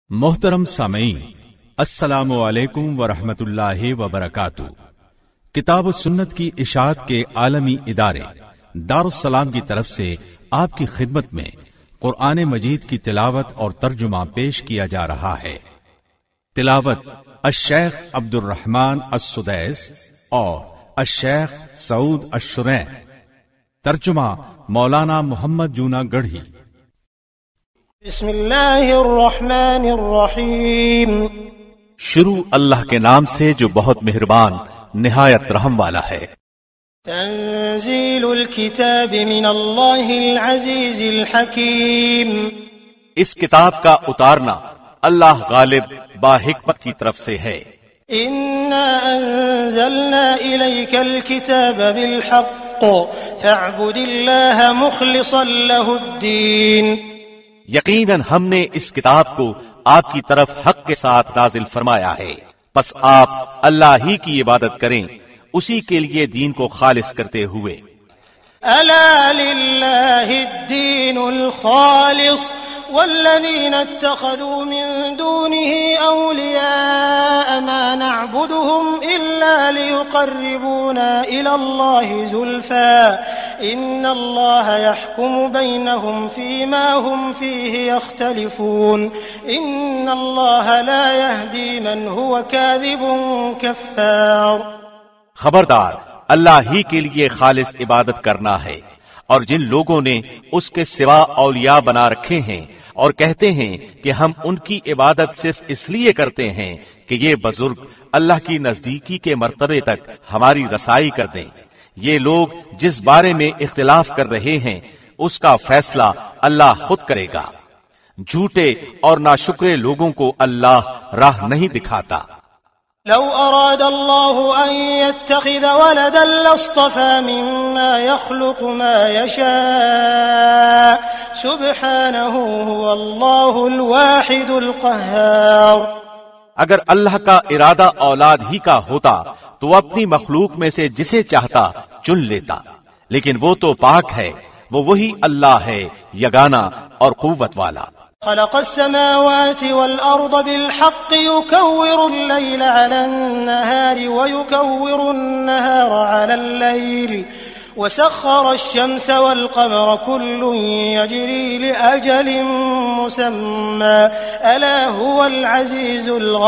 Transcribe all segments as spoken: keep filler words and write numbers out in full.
محترم سامعین، السلام علیکم ورحمۃ اللہ وبرکاتہ۔ کتاب و سنت کی اشاعت کے عالمی ادارے دارالسلام کی طرف سے آپ کی خدمت میں قرآن مجید کی تلاوت اور ترجمہ پیش کیا جا رہا ہے۔ تلاوت الشیخ عبد الرحمن السدیس اور الشیخ سعود الشرین، ترجمہ مولانا محمد جونا گڑھی۔ بسم اللہ الرحمن الرحیم۔ شروع اللہ کے نام سے جو بہت مہربان نہایت رحم والا ہے۔ تنزیل الکتاب من اللہ العزیز الحکیم۔ اس کتاب کا اتارنا اللہ غالب با حکمت کی طرف سے ہے۔ انا انزلنا الیک الکتاب بالحق فاعبد اللہ مخلصا له الدین۔ یقیناً ہم نے اس کتاب کو آپ کی طرف حق کے ساتھ نازل فرمایا ہے، پس آپ اللہ ہی کی عبادت کریں، اسی کے لیے دین کو خالص کرتے ہوئے۔ الا للہ الدین الخالص والذین اتخذوا من دونه اولیاء ما نعبدهم الا ليقربونا الى الله زلفى ان الله يحكم بينهم فيما هم فيه يختلفون ان الله لا يهدي من هو كاذب كفار۔ خبردار، اللہ ہی کے لیے خالص عبادت کرنا ہے، اور جن لوگوں نے اس کے سوا اولیاء بنا رکھے ہیں اور کہتے ہیں کہ ہم ان کی عبادت صرف اس لیے کرتے ہیں کہ یہ بزرگ اللہ کی نزدیکی کے مرتبے تک ہماری رسائی کر دیں، یہ لوگ جس بارے میں اختلاف کر رہے ہیں اس کا فیصلہ اللہ خود کرے گا۔ جھوٹے اور ناشکرے لوگوں کو اللہ راہ نہیں دکھاتا۔ لو اراد الله ان يتخذ ولدا لاصطفى مما يخلق ما يشاء سبحانه هو الله الواحد القهار۔ اگر اللہ کا ارادہ اولاد ہی کا ہوتا تو اپنی مخلوق میں سے جسے چاہتا چن لیتا، لیکن وہ تو پاک ہے، وہ وہی اللہ ہے یگانہ اور قوت والا۔ خلق السماوات والأرض بالحق يكور الليل على النهار ويكور النهار على الليل وسخر الشمس والقمر كل يجري لأجل مسمى ألا هو العزيز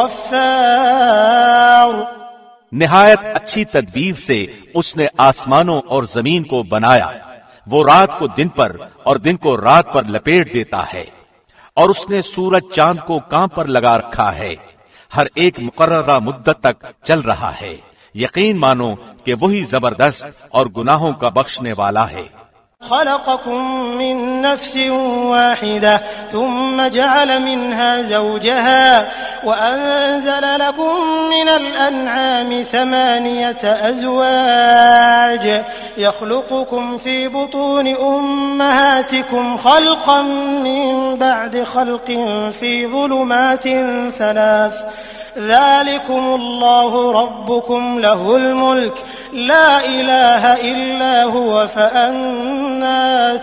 الغفار۔ نہایت اچھی تدبیر سے اس نے آسمانوں اور زمین کو بنایا، وہ رات کو دن پر اور دن کو رات پر لپیٹ دیتا ہے، اور اس نے سورج چاند کو کام پر لگا رکھا ہے، ہر ایک مقررہ مدت تک چل رہا ہے، یقین مانو کہ وہی زبردست اور گناہوں کا بخشنے والا ہے۔ خلقكم من نفس واحدة ثم جعل منها زوجها وأنزل لكم من الأنعام ثمانية أزواج يخلقكم في بطون أمهاتكم خلقا من بعد خلق في ظلمات ثلاث ذلكم الله ربكم له الملك لا إله إلا هو فأنا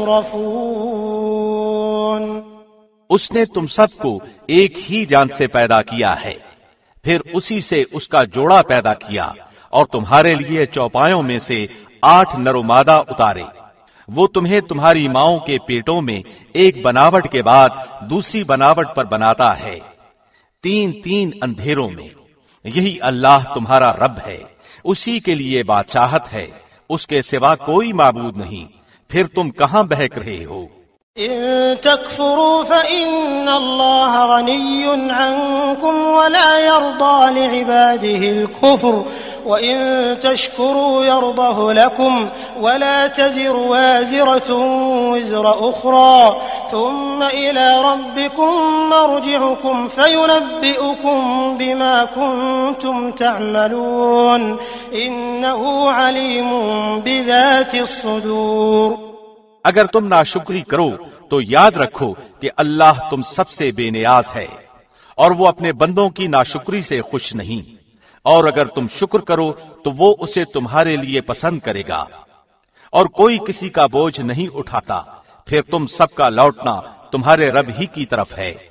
تصرفون۔ اس نے تم سب کو ایک ہی جان سے پیدا کیا ہے، پھر اسی سے اس کا جوڑا پیدا کیا اور تمہارے لیے چوپایوں میں سے آٹھ نر و مادہ اتارے۔ وہ تمہیں تمہاری ماؤں کے پیٹوں میں ایک بناوٹ کے بعد دوسری بناوٹ پر بناتا ہے، تین تین اندھیروں میں۔ یہی اللہ تمہارا رب ہے، اسی کے لیے بادشاہت ہے، اس کے سوا کوئی معبود نہیں، پھر تم کہاں بہک رہے ہو؟ إن تكفروا فإن الله غني عنكم ولا يرضى لعباده الكفر وإن تشكروا يرضه لكم ولا تزر وازرة وزر أخرى ثم إلى ربكم مرجعكم فينبئكم بما كنتم تعملون إنه عليم بذات الصدور۔ اگر تم ناشکری کرو تو یاد رکھو کہ اللہ تم سب سے بے نیاز ہے، اور وہ اپنے بندوں کی ناشکری سے خوش نہیں، اور اگر تم شکر کرو تو وہ اسے تمہارے لیے پسند کرے گا، اور کوئی کسی کا بوجھ نہیں اٹھاتا، پھر تم سب کا لوٹنا تمہارے رب ہی کی طرف ہے۔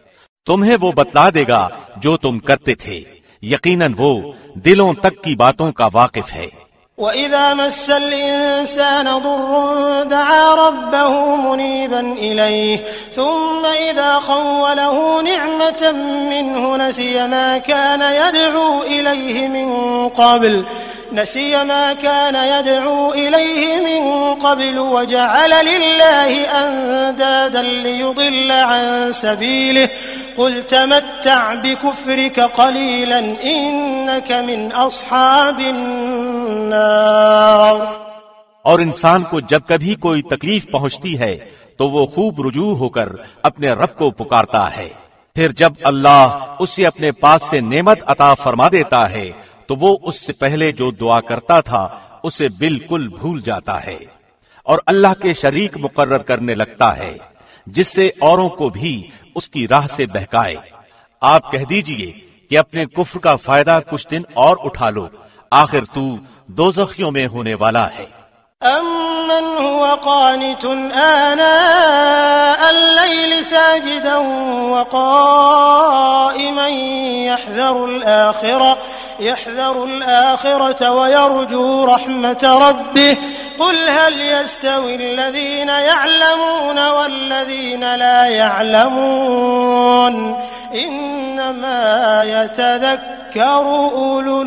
تمہیں وہ بتلا دے گا جو تم کرتے تھے، یقیناً وہ دلوں تک کی باتوں کا واقف ہے۔ وَإِذَا مَسَّ الْإِنسَانَ ضُرٌّ دَعَا رَبَّهُ مُنِيبًا إِلَيْهِ ثُمَّ إِذَا خَوَّلَهُ نِعْمَةً مِّنْهُ نَسِيَ مَا كَانَ يَدْعُو إِلَيْهِ مِن قَبْلُ نسي ما كان يدعو إليه من قبل وجعل لله أندادا ليضل عن سبيله قل تمتع بكفرك قليلا إنك من أصحاب النار۔ اور انسان کو جب کبھی کوئی تکلیف پہنچتی ہے تو وہ خوب رجوع ہو کر اپنے رب کو پکارتا ہے، پھر جب اللہ اسے اپنے پاس سے نعمت عطا فرما دیتا ہے تو وہ اس سے پہلے جو دعا کرتا تھا اسے بالکل بھول جاتا ہے اور اللہ کے شریک مقرر کرنے لگتا ہے جس سے اوروں کو بھی اس کی راہ سے بہکائے۔ آپ کہہ دیجئے کہ اپنے کفر کا فائدہ کچھ دن اور اٹھا لو، آخر تو دوزخیوں میں ہونے والا ہے۔ أَمَّنْ هُوَ قَانِتٌ آنَاءَ اللَّيْلِ سَاجِدًا وَقَائِمًا يَحْذَرُ الْآخِرَةَ يحذر الآخرة ويرجو رحمة ربه قل هل يستوي الذين يعلمون والذين لا يعلمون إنما يتذكر أولو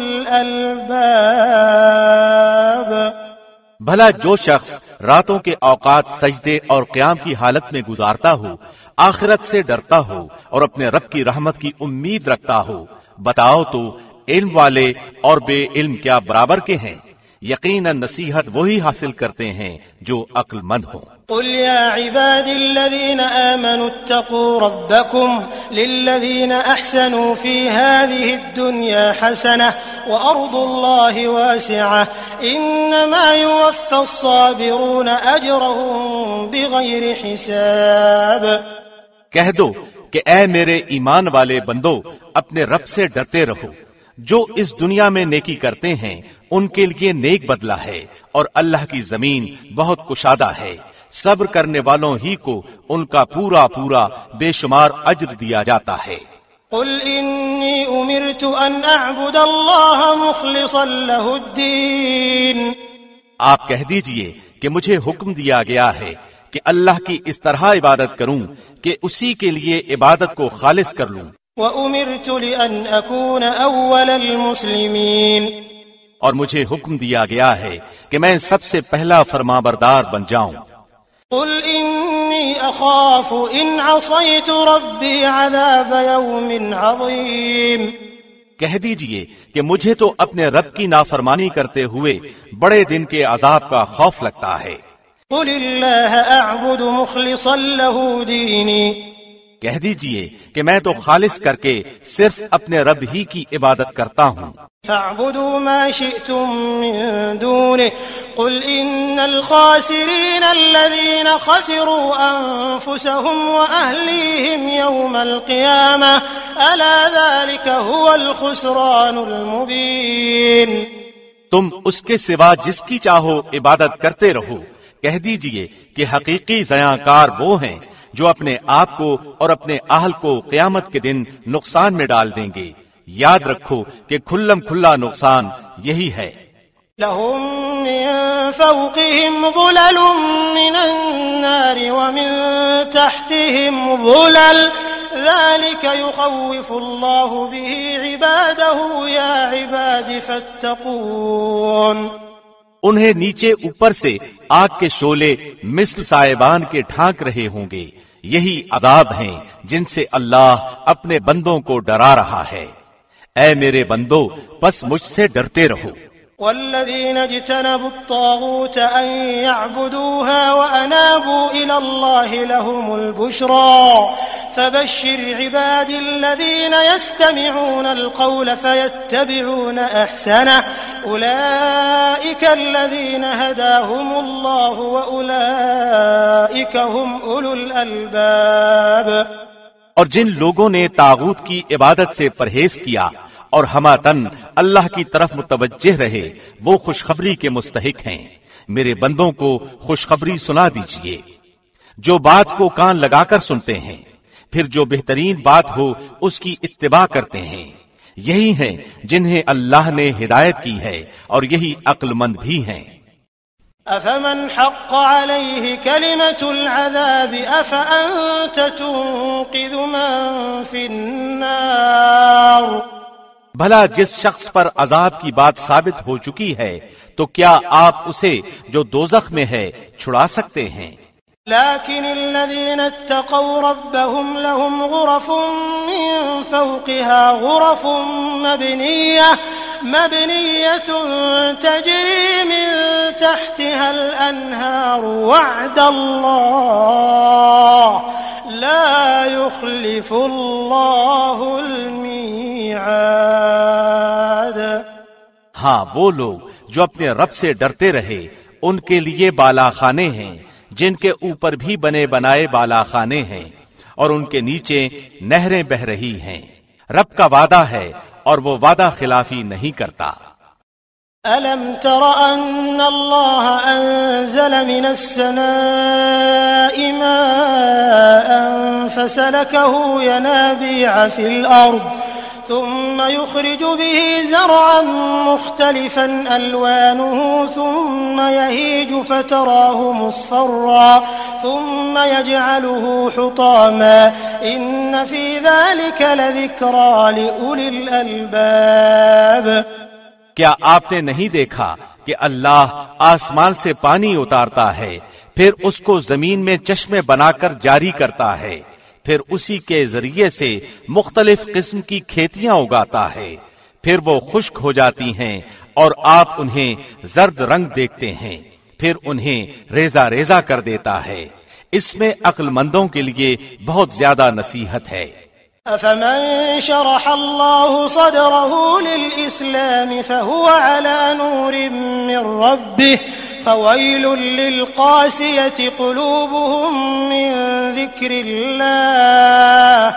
الألباب۔ بھلا جو شخص راتوں کے اوقات سجدے اور قیام کی حالت میں گزارتا ہو، آخرت سے ڈرتا ہو اور اپنے رب کی رحمت کی امید رکھتا ہو، بتاؤ تو علم والے اور بے علم کیا برابر کے ہیں؟ یقیناً نصیحت وہی حاصل کرتے ہیں جو عقل مند ہوں۔ قل يا عبادي الذين آمنوا اتقوا ربكم للذين أحسنوا في هذه الدنيا حسنة وأرض الله واسعة إنما يوفى الصابرون أجرهم بغير حساب۔ کہہ دو کہ اے میرے ایمان والے بندو، اپنے رب سے ڈرتے رہو، جو اس دنیا میں نیکی کرتے ہیں ان کے لیے نیک بدلہ ہے اور اللہ کی زمین بہت کشادہ ہے، صبر کرنے والوں ہی کو ان کا پورا پورا بے شمار اجر دیا جاتا ہے۔ قل انی امرت ان اعبد اللہ مخلصا له الدین، آپ کہہ دیجئے کہ مجھے حکم دیا گیا ہے کہ اللہ کی اس طرح عبادت کروں کہ اسی کے لیے عبادت کو خالص کر لوں۔ وَأُمِرْتُ لِأَنْ أَكُونَ أَوَّلَ الْمُسْلِمِينَ، اور مجھے حکم دیا گیا ہے کہ میں سب سے پہلا فرمانبردار بن جاؤں۔ قُلْ إِنِّي أَخَافُ إِنْ عَصَيْتُ رَبِّي عَذَابَ يَوْمٍ عَظِيمٍ، کہہ دیجئے کہ مجھے تو اپنے رب کی نافرمانی کرتے ہوئے بڑے دن کے عذاب کا خوف لگتا ہے۔ قُلِ اللَّهَ أَعْبُدُ مُخْلِصًا لَهُ دِينِي، کہہ دیجئے کہ میں تو خالص کر کے صرف اپنے رب ہی کی عبادت کرتا ہوں۔ فاعبدوا ما شئتم من دونه قل إن الخاسرين الذين خسروا أنفسهم وأهليهم يوم القيامة ألا ذلك هو الخسران المبين۔ تم اس کے سوا جس کی چاہو عبادت کرتے رہو، کہہ دیجئے کہ حقیقی زیانکار وہ ہیں جو اپنے آپ کو اور اپنے اہل کو قیامت کے دن نقصان میں ڈال دیں گے۔ یاد رکھو کہ کھلم کھلا نقصان یہی ہے۔ لهم من فوقهم ظلل من النار ومن تحتهم ظلل ذلك يخوف الله به عباده يا عباد فاتقون۔ انہیں نیچے اوپر سے آگ کے شعلے مثل سائبان کے ڈھانک رہے ہوں گے، یہی عذاب ہیں جن سے اللہ اپنے بندوں کو ڈرا رہا ہے۔ اے میرے بندو، پس مجھ سے ڈرتے رہو۔ والذين اجتنبوا الطاغوت أن يعبدوها وأنابوا إلى الله لهم البشرى فبشر عبادي الذين يستمعون القول فيتبعون أحسنه أولئك الذين هداهم الله وأولئك هم أولو الألباب۔ اور جن لوگوں نے طاغوت کی عبادت سے پرہیز کیا اور ہماتن اللہ کی طرف متوجہ رہے، وہ خوشخبری کے مستحق ہیں۔ میرے بندوں کو خوشخبری سنا دیجئے جو بات کو کان لگا کر سنتے ہیں۔ پھر جو بہترین بات ہو اس کی اتباع کرتے ہیں، یہی ہیں جنہیں اللہ نے ہدایت کی ہے اور یہی عقل مند بھی ہیں۔ أفمن حق عليه كلمة العذاب أفأنت تنقذ من في النار؟ بھلا جس شخص پر عذاب کی بات ثابت ہو چکی ہے تو کیا آپ اسے جو دوزخ میں ہے چھڑا سکتے ہیں؟ لكن الذين اتقوا ربهم لهم غرف من فوقها غرف مبنية مبنية تجري من تحتها الأنهار وعد الله لا يخلف الله الميعاد۔ ہاں وہ لوگ جو اپنے رب سے ڈرتے رہے ان کے لیے بالا خانے ہیں جن کے اوپر بھی بنے بنائے بالا خانے ہیں اور ان کے نیچے نہریں بہ رہی ہیں۔ رب کا وعدہ ہے اور وہ وعدہ خلافی نہیں کرتا۔ أَلَمْ تَرَ أَنَّ اللَّهَ أَنزَلَ مِنَ السَّمَاءِ مَاءً فَسَلَكَهُ يَنَابِيعَ فِي الْأَرْضِ ثم يخرج به زرعا مختلفا ألوانه ثم يهيج فتراه مصفرا ثم يجعله حطاما إن في ذلك لذكرى لأولي الألباب۔ کیا آپ نے نہیں دیکھا کہ اللہ آسمان سے پانی اتارتا ہے، پھر اس کو زمین میں چشمے بنا کر جاری کرتا ہے، پھر اسی کے ذریعے سے مختلف قسم کی کھیتیاں اگاتا ہے، پھر وہ خشک ہو جاتی ہیں اور آپ انہیں زرد رنگ دیکھتے ہیں، پھر انہیں ریزہ ریزہ کر دیتا ہے۔ اس میں عقل مندوں کے لیے بہت زیادہ نصیحت ہے۔ أفمن شرح الله صدره للإسلام فهو على نور من ربه فويل للقاسية قلوبهم من ذكر الله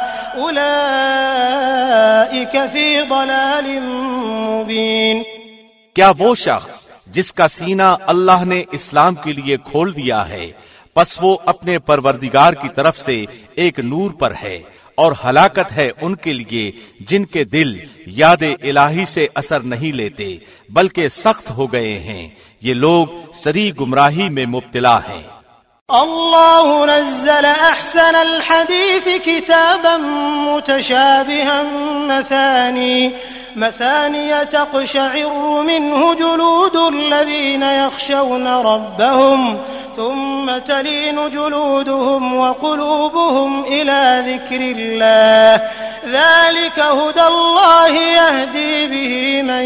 أولئك في ضلال مبين۔ کیا وہ شخص جس کا سینہ اللہ نے اسلام کے لیے کھول دیا ہے، پس وہ اپنے پروردگار کی طرف سے ایک نور پر ہے، اور ہلاکت ہے ان کے لیے جن کے دل یاد الہی سے اثر نہیں لیتے بلکہ سخت ہو گئے ہیں، یہ لوگ سری گمراہی میں مبتلا ہیں۔ اللہ نزل احسن الحدیث کتابا متشابها مثانی مثانی تقشعر منه جلود الذين يخشون ربهم ثم تلين جلودهم وقلوبهم إلى ذكر الله ذلك هدى الله يهدي به من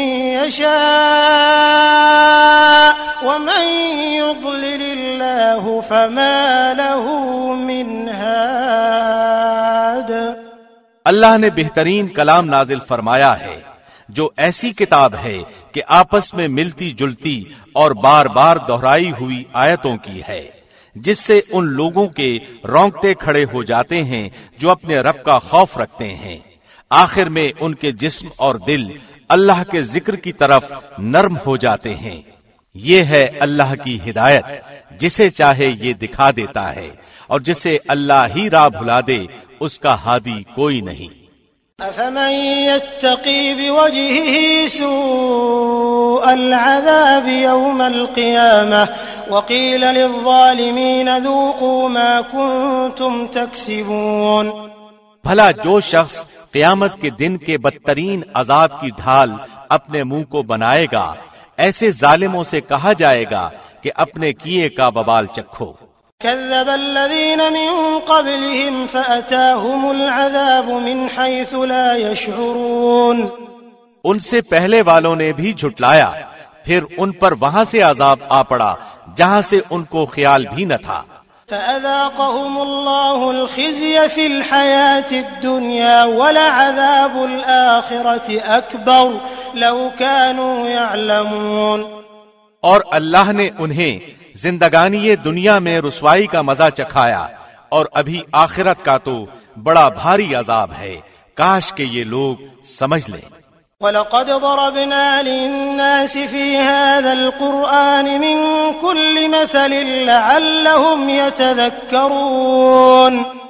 يشاء ومن يضلل الله فما له من هاد۔ اللہ نے بہترین کلام نازل فرمایا ہے جو ایسی کتاب ہے کہ آپس میں ملتی جلتی اور بار بار دہرائی ہوئی آیتوں کی ہے، جس سے ان لوگوں کے رونگٹے کھڑے ہو جاتے ہیں جو اپنے رب کا خوف رکھتے ہیں، آخر میں ان کے جسم اور دل اللہ کے ذکر کی طرف نرم ہو جاتے ہیں۔ یہ ہے اللہ کی ہدایت، جسے چاہے یہ دکھا دیتا ہے، اور جسے اللہ ہی راہ بھلا دے اس کا ہادی کوئی نہیں۔ أفمن يتقي بوجهه سوء العذاب يوم القيامة وقيل للظالمين ذوقوا ما كنتم تكسبون۔ بھلا جو شخص قیامت کے دن کے بدترین عذاب کی ڈھال اپنے منہ کو بنائے گا، ایسے ظالموں سے کہا جائے گا کہ اپنے کیے کا وبال چکھو۔ كذب الذين من قبلهم فأتاهم العذاب من حيث لا يشعرون۔ ان سے پہلے والوں نے بھی جھٹلایا، پھر ان پر وہاں سے عذاب آ پڑا جہاں سے ان کو خیال بھی نہ تھا۔ فأذاقهم الله الخزي في الحياة الدنيا ولعذاب الآخرة أكبر لو كانوا يعلمون۔ اور اللہ نے انہیں زندگانی دنیا میں رسوائی کا مزہ چکھایا، اور ابھی آخرت کا تو بڑا بھاری عذاب ہے، کاش کہ یہ لوگ سمجھ لیں۔ وَلَقَدْ ضَرَبْنَا لِلنَّاسِ فِي هَذَا الْقُرْآنِ مِنْ كُلِّ مَثَلٍ لَعَلَّهُمْ يَتَذَكَّرُونَ۔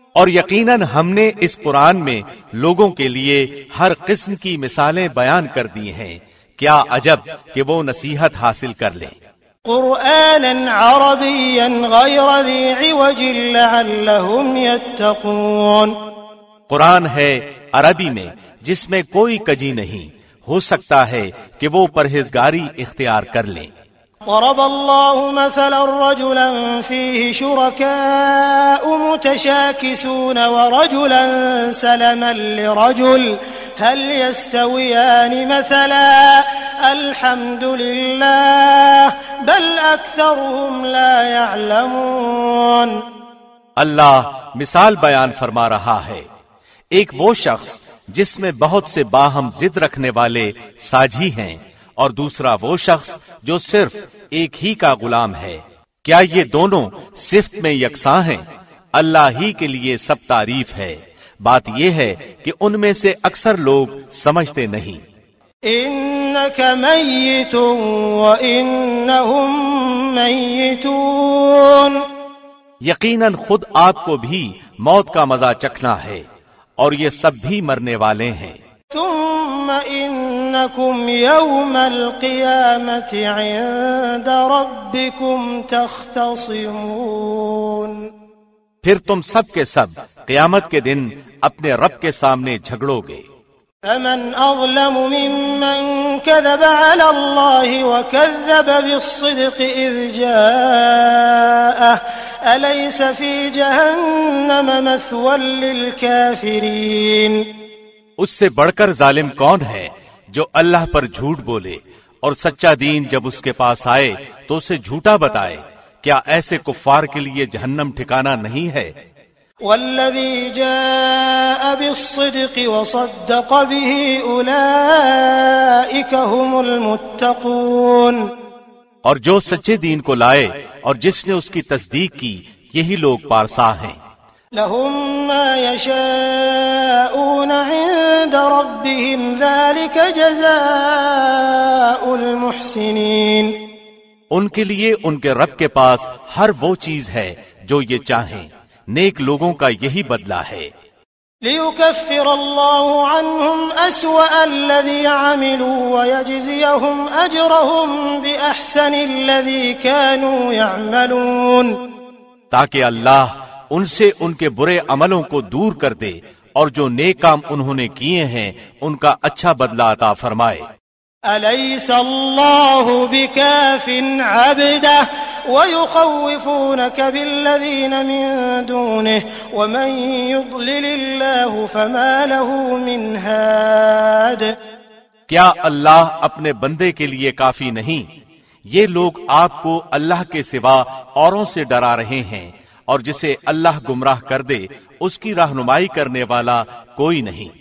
اور یقیناً ہم نے اس قرآن میں لوگوں کے لیے ہر قسم کی مثالیں بیان کر دی ہیں، کیا عجب کہ وہ نصیحت حاصل کر لیں۔ قرآنا عربيا غير ذي عوج لعلهم يتقون، قرآن ہے عربی میں جس میں کوئی کجی نہیں، ہو سکتا ہے کہ وہ پرہیزگاری اختیار کر لیں۔ ضرب الله مثلا رجلا فيه شركاء متشاكسون ورجلا سلما لرجل هل يستويان مثلا الحمد لله بل أكثرهم لا يعلمون۔ اللہ مثال بیان فرما رہا ہے، ایک وہ شخص جس میں بہت سے باہم ضد رکھنے والے ساجھی ہیں، اور دوسرا وہ شخص جو صرف ایک ہی کا غلام ہے، کیا یہ دونوں صفت میں یکساں ہیں؟ اللہ ہی کے لیے سب تعریف ہے، بات یہ ہے کہ ان میں سے اکثر لوگ سمجھتے نہیں۔ انک میت وانہم میتون، یقیناً خود آپ کو بھی موت کا مزہ چکھنا ہے اور یہ سب بھی مرنے والے ہیں۔ ثم انکم یوم القیامت عند ربکم تختصمون، پھر تم سب کے سب قیامت کے دن اپنے رب کے سامنے جھگڑو گے۔ فمن اظلم ممن كذب على الله وكذب بالصدق اذ جاءه اليس في جهنم مثوى للكافرين، اس سے بڑھ کر ظالم کون ہے جو اللہ پر جھوٹ بولے اور سچا دین جب اس کے پاس آئے تو اسے جھوٹا بتائے، کیا ایسے کفار کے لیے جہنم ٹھکانہ نہیں ہے؟ والذی جاء بالصدق وصدق به اولئک هم المتقون، اور جو سچے دین کو لائے اور جس نے اس کی تصدیق کی یہی لوگ پارسا ہیں۔ لهم ما يشاءون عند ربهم ذلك جزاء المحسنين، ان کے لیے ان کے رب کے پاس ہر وہ چیز ہے جو یہ چاہیں، نیک لوگوں کا یہی بدلہ ہے۔ لِيُكَفِّرَ اللَّهُ عَنْهُمْ أَسْوَأَ الَّذِي عَمِلُوا وَيَجْزِيَهُمْ أَجْرَهُمْ بِأَحْسَنِ الَّذِي كَانُوا يَعْمَلُونَ، تاکہ اللہ ان سے ان کے برے عملوں کو دور کر دے اور جو نیک کام انہوں نے کیے ہیں ان کا اچھا بدلہ عطا فرمائے۔ أَلَيْسَ اللَّهُ بِكَافٍ عَبْدَهُ وَيُخَوِّفُونَكَ بِالَّذِينَ مِن دُونِهِ وَمَن يُضْلِلِ اللَّهُ فَمَا لَهُ مِنْ هَادٍ، کیا اللہ اپنے بندے کے لیے کافی نہیں؟ یہ لوگ آپ کو اللہ کے سوا اوروں سے ڈرا رہے ہیں، اور جسے اللہ گمراہ کر دے اس کی رہنمائی کرنے والا کوئی نہیں۔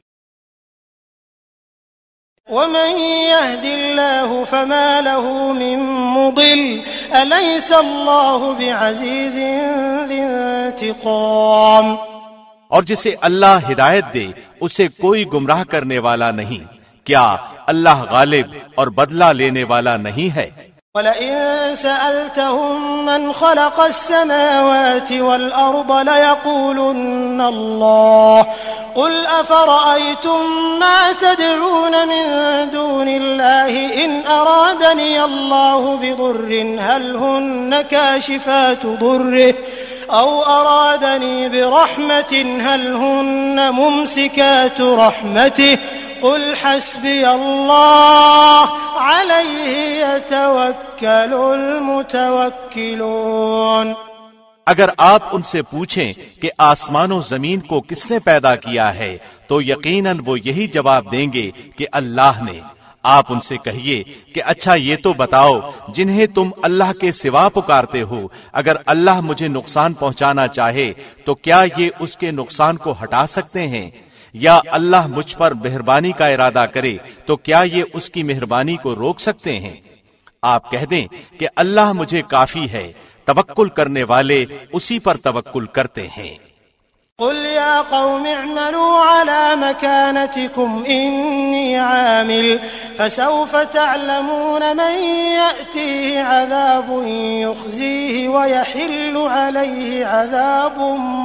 وَمَن يَهْدِ اللَّهُ فَمَا لَهُ مِن مُضِلٍّ أَلَيْسَ اللَّهُ بِعَزِيزٍ ذِي انتِقَامٍ، اور جسے اللہ ہدایت دے اسے کوئی گمراہ کرنے والا نہیں، کیا اللہ غالب اور بدلہ لینے والا نہیں ہے؟ وَلَئِن سَأَلْتَهُم مَّنْ خَلَقَ السَّمَاوَاتِ وَالْأَرْضَ لَيَقُولُنَّ اللَّهُ قُلْ أَفَرَأَيْتُم مَّا تَدْعُونَ مِن دُونِ اللَّهِ إِنْ أَرَادَنِيَ اللَّهُ بِضُرٍّ هَلْ هُنَّ كَاشِفَاتُ ضُرِّهِ أَوْ أَرَادَنِي بِرَحْمَةٍ هَلْ هُنَّ مُمْسِكَاتُ رَحْمَتِهِ قُلْ حَسْبِيَ اللَّهُ عَلَيْهِ يَتَوَكَّلُ الْمُتَوَكِّلُونَ، اگر آپ ان سے پوچھیں کہ آسمان و زمین کو کس نے پیدا کیا ہے تو یقیناً وہ یہی جواب دیں گے کہ اللہ نے۔ آپ ان سے کہیے کہ اچھا یہ تو بتاؤ جنہیں تم اللہ کے سوا پکارتے ہو، اگر اللہ مجھے نقصان پہنچانا چاہے تو کیا یہ اس کے نقصان کو ہٹا سکتے ہیں؟ یا اللہ مجھ پر مہربانی کا ارادہ کرے تو کیا یہ اس کی مہربانی کو روک سکتے ہیں؟ آپ کہہ دیں کہ اللہ مجھے کافی ہے، توکل کرنے والے اسی پر توکل کرتے ہیں۔ قل يا قوم اعملوا على مكانتكم إني عامل فسوف تعلمون من يأتيه عذاب يخزيه ويحل عليه عذاب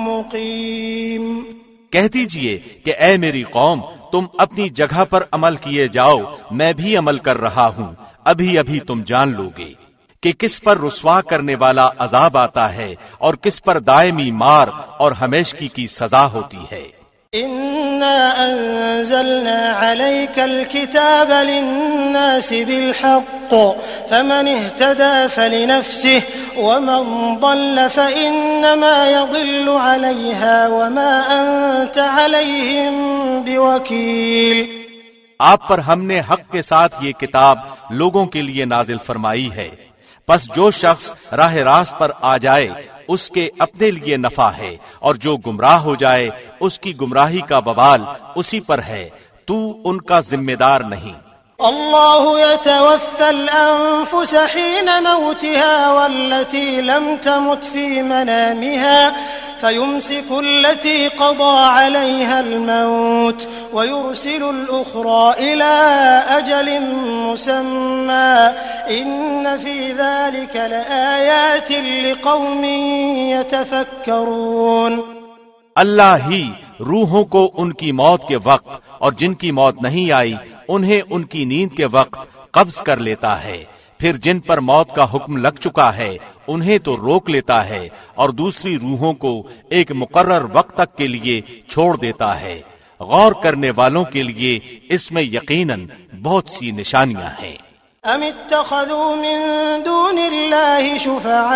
مقيم۔ کہہ دیجئے کہ اے میری قوم، تم اپنی جگہ پر عمل کیے جاؤ، میں بھی عمل کر رہا ہوں، ابھی ابھی تم جان لو گے کہ کس پر رسوا کرنے والا عذاب آتا ہے اور کس پر دائمی مار اور ہمیشگی کی سزا ہوتی ہے۔ إنا أنزلنا عليك الكتاب للناس بالحق فمن اهتدى فلنفسه ومن ضل فإنما يضل عليها وما أنت عليهم بوكيل۔ آپ پر ہم نے حق کے ساتھ یہ کتاب لوگوں کے لیے نازل فرمائی ہے، پس جو شخص راہ راست پر آ جائے اس کے اپنے لیے نفع ہے، اور جو گمراہ ہو جائے اس کی گمراہی کا وبال اسی پر ہے، تو ان کا ذمہ دار نہیں۔ اللہ يتوفى الأنفس حين موتها والتي لم تمت في منامها فيمسك التي قضى عليها الموت ويرسل الأخرى إلى أجل مسمى إن في ذلك لآيات لقوم يتفكرون۔ اللہ ہی روحوں کو ان کی موت کے وقت اور جن کی موت نہیں آئی انہیں ان کی نیند کے وقت قبض کر لیتا ہے، پھر جن پر موت کا حکم لگ چکا ہے انہیں تو روک لیتا ہے اور دوسری روحوں کو ایک مقرر وقت تک کے لیے چھوڑ دیتا ہے۔ غور کرنے والوں کے لیے اس میں یقیناً بہت سی نشانیاں ہیں۔ ام اتخذوا من دون الله شفعاء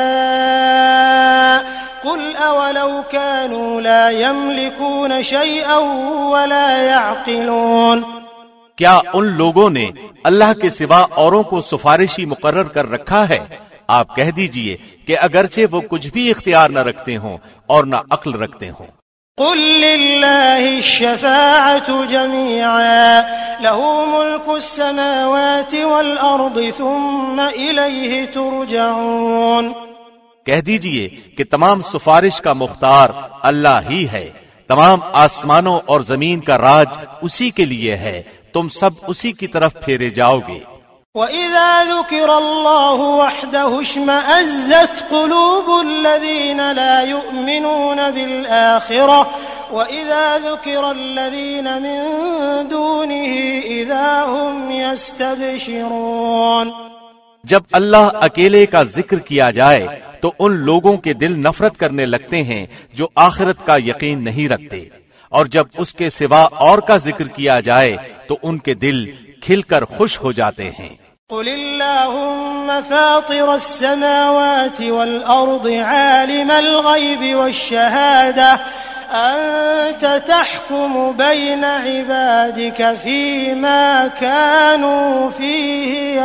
قل اولو كانوا لا يملكون شيئا ولا يعقلون۔ کیا ان لوگوں نے اللہ کے سوا اوروں کو سفارشی مقرر کر رکھا ہے؟ آپ کہہ دیجئے کہ اگرچہ وہ کچھ بھی اختیار نہ رکھتے ہوں اور نہ عقل رکھتے ہوں۔ قل للہ الشفاعة جميعا له ملك السماوات والأرض ثم إليه ترجعون۔ کہہ دیجئے کہ تمام سفارش کا مختار اللہ ہی ہے، تمام آسمانوں اور زمین کا راج اسی کے لیے ہے، تم سب اسی کی طرف پھیرے جاؤ گے۔ وَإِذَا ذُكِرَ اللَّهُ وَحْدَهُ اشْمَأَزَّتْ قُلُوبُ الَّذِينَ لَا يُؤْمِنُونَ بِالْآخِرَةِ وَإِذَا ذُكِرَ الَّذِينَ مِن دُونِهِ إِذَا هُمْ يَسْتَبْشِرُونَ۔ جب اللہ اکیلے کا ذکر کیا جائے تو ان لوگوں کے دل نفرت کرنے لگتے ہیں جو آخرت کا یقین نہیں رکھتے، اور جب اس کے سوا اور کا ذکر کیا جائے تو ان کے دل کھل کر خوش ہو جاتے ہیں۔ قل اللهم فاطر السماوات والأرض عالم الغيب والشهادة أنت تحكم بين عبادك فيما كانوا فيه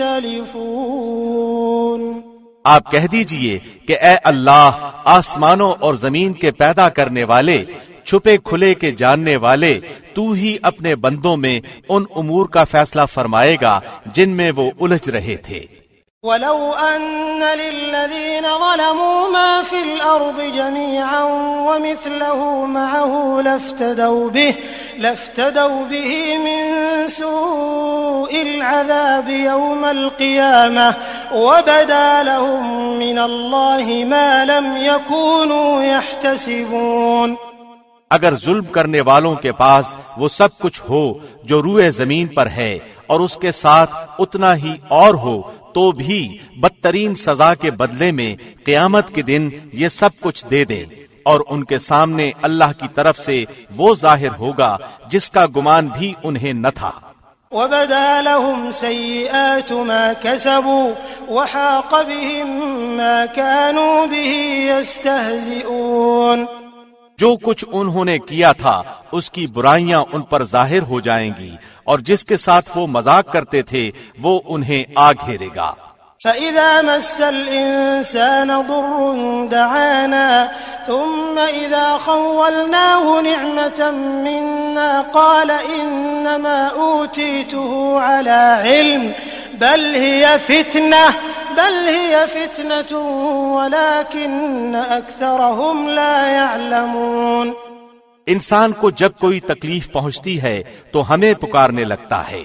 يختلفون۔ آپ کہہ دیجئے کہ اے اللہ، آسمانوں اور زمین کے پیدا کرنے والے، چھپے کھلے کے جاننے والے، تو ہی اپنے بندوں میں ان امور کا فیصلہ فرمائے گا جن میں وہ الجھ رہے تھے۔ وَلَوْ أَنَّ لِلَّذِينَ ظَلَمُوا مَا فِي الْأَرْضِ جَمِيعًا وَمِثْلَهُ مَعَهُ لَافْتَدَوْا بِهِ لَافْتَدَوْا بِهِ مِن سُوءِ الْعَذَابِ يَوْمَ الْقِيَامَةِ وَبَدَا لَهُم مِّنَ اللَّهِ مَا لَمْ يَكُونُوا يَحْتَسِبُونَ۔ اگر ظلم کرنے والوں کے پاس وہ سب کچھ ہو جو روئے زمین پر ہے اور اس کے ساتھ اتنا ہی اور ہو تو بھی بدترین سزا کے بدلے میں قیامت کے دن یہ سب کچھ دے دیں، اور ان کے سامنے اللہ کی طرف سے وہ ظاہر ہوگا جس کا گمان بھی انہیں نہ تھا۔ وَبَدَا لَهُمْ سَيِّئَاتُ مَا كَسَبُوا وَحَاقَ بِهِم مَّا كَانُوا بِهِ يَسْتَهْزِئُونَ۔ جو کچھ انہوں نے کیا تھا اس کی برائیاں ان پر ظاہر ہو جائیں گی، اور جس کے ساتھ وہ مذاق کرتے تھے وہ انہیں آ گھیرے گا۔ فَإِذَا مَسَّ الْإِنسَانَ ضُرٌّ دَعَانَا ثُمَّ إِذَا خَوَّلْنَاهُ نِعْمَةً مِنَّا قَالَ إِنَّمَا أُوتِيتُهُ عَلَى عِلْمٍ بَلْ هِيَ فِتْنَةٌ بل هي فتنة ولكن أكثرهم لا يعلمون۔ انسان کو جب کوئی تکلیف پہنچتی ہے تو ہمیں پکارنے لگتا ہے،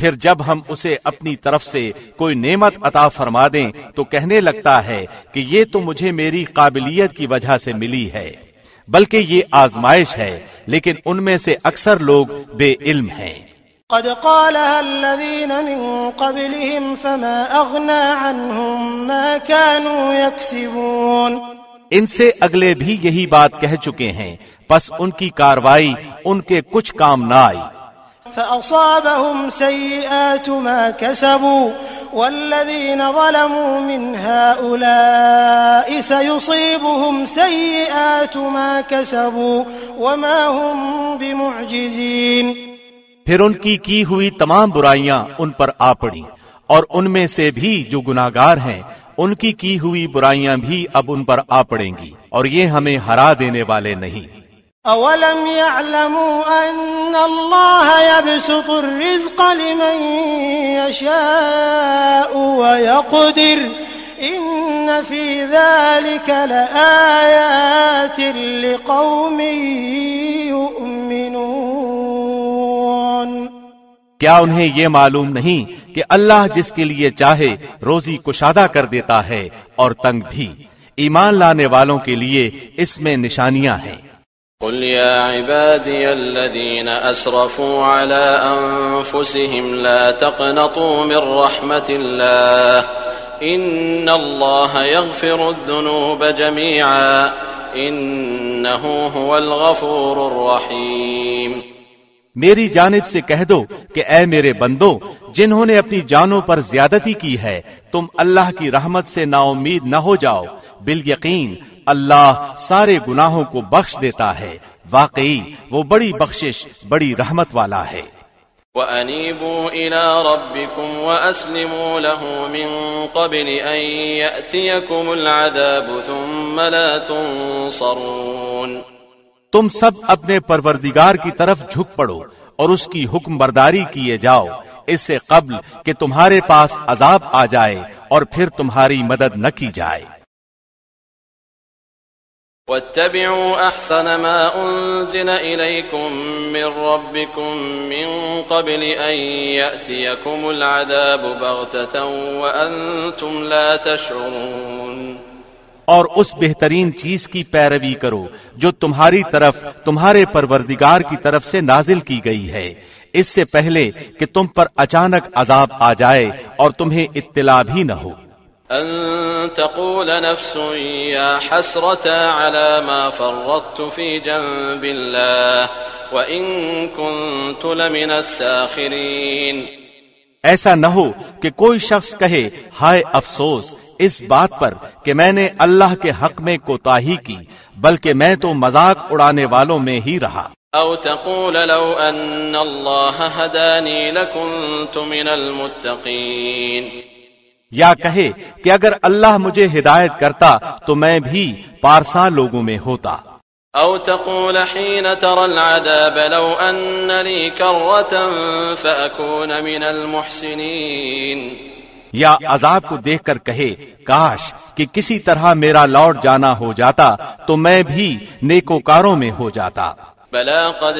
پھر جب ہم اسے اپنی طرف سے کوئی نعمت عطا فرما دیں تو کہنے لگتا ہے کہ یہ تو مجھے میری قابلیت کی وجہ سے ملی ہے، بلکہ یہ آزمائش ہے، لیکن ان میں سے اکثر لوگ بے علم ہیں۔ قد قالها الذين من قبلهم فما أغنى عنهم ما كانوا يكسبون۔ ان سے اگلے بھی یہی بات کہہ چکے ہیں، پس ان کی کاروائی ان کے کچھ کام نہ آئی۔ فأصابهم سيئات ما كسبوا والذين ظلموا من هؤلاء سيصيبهم سيئات ما كسبوا وما هم بمعجزين۔ پھر ان کی کی ہوئی تمام برائیاں ان پر آ پڑی، اور ان میں سے بھی جو گناہگار ہیں ان کی کی ہوئی برائیاں بھی اب ان پر آ پڑیں گی، اور یہ ہمیں ہرا دینے والے نہیں۔ اولم يعلموا ان اللہ يبسط الرزق لمن يشاء ويقدر ان في ذلك لآیات لقوم یؤمنون۔ کیا انہیں یہ معلوم نہیں کہ اللہ جس کے لیے چاہے روزی کشادہ کر دیتا ہے اور تنگ بھی؟ ایمان لانے والوں کے لیے اس میں نشانیاں ہیں۔ قل يا عبادي الذين أسرفوا على أنفسهم لا تقنطوا من رحمة الله إن الله يغفر الذنوب جميعا إنه هو الغفور الرحيم۔ میری جانب سے کہہ دو کہ اے میرے بندو، جنہوں نے اپنی جانوں پر زیادتی کی ہے، تم اللہ کی رحمت سے نا امید نہ ہو جاؤ، بالیقین اللہ سارے گناہوں کو بخش دیتا ہے، واقعی وہ بڑی بخشش، بڑی رحمت والا ہے۔ وَأَنِيبُوا إِلَىٰ رَبِّكُمْ وَأَسْلِمُوا لَهُ مِن قَبْلِ أَن يَأْتِيَكُمُ الْعَذَابُ ثُمَّ لَا تُنصَرُونَ۔ تم سب اپنے پروردگار کی طرف جھک پڑو اور اس کی حکم برداری کیے جاؤ، اس سے قبل کہ تمہارے پاس عذاب آ جائے اور پھر تمہاری مدد نہ کی جائے۔ واتبعوا احسن ما انزل اليكم من ربكم من قبل ان ياتيكم العذاب بغتة وانتم لا تشعرون۔ اور اس بہترین چیز کی پیروی کرو جو تمہاری طرف تمہارے پروردگار کی طرف سے نازل کی گئی ہے، اس سے پہلے کہ تم پر اچانک عذاب آ جائے اور تمہیں اطلاع بھی نہ ہو۔ ان تقول نفس یا حسرة على ما فرطت في جنب الله وان كنت لمن الساخرين۔ ایسا نہ ہو کہ کوئی شخص کہے ہائے افسوس اس بات پر کہ میں نے اللہ کے حق میں کوتاہی کی، بلکہ میں تو مذاق اڑانے والوں میں ہی رہا۔ او تقول لو ان اللہ هدانی لکنت من المتقین۔ یا کہے کہ اگر اللہ مجھے ہدایت کرتا تو میں بھی پارسا لوگوں میں ہوتا۔ او تقول حين ترى العذاب لو ان لي كرة فأكون من المحسنين۔ یا عذاب کو دیکھ کر کہے کاش کہ کسی طرح میرا لوٹ جانا ہو جاتا تو میں بھی نیکوکاروں میں ہو جاتا۔ بلى قد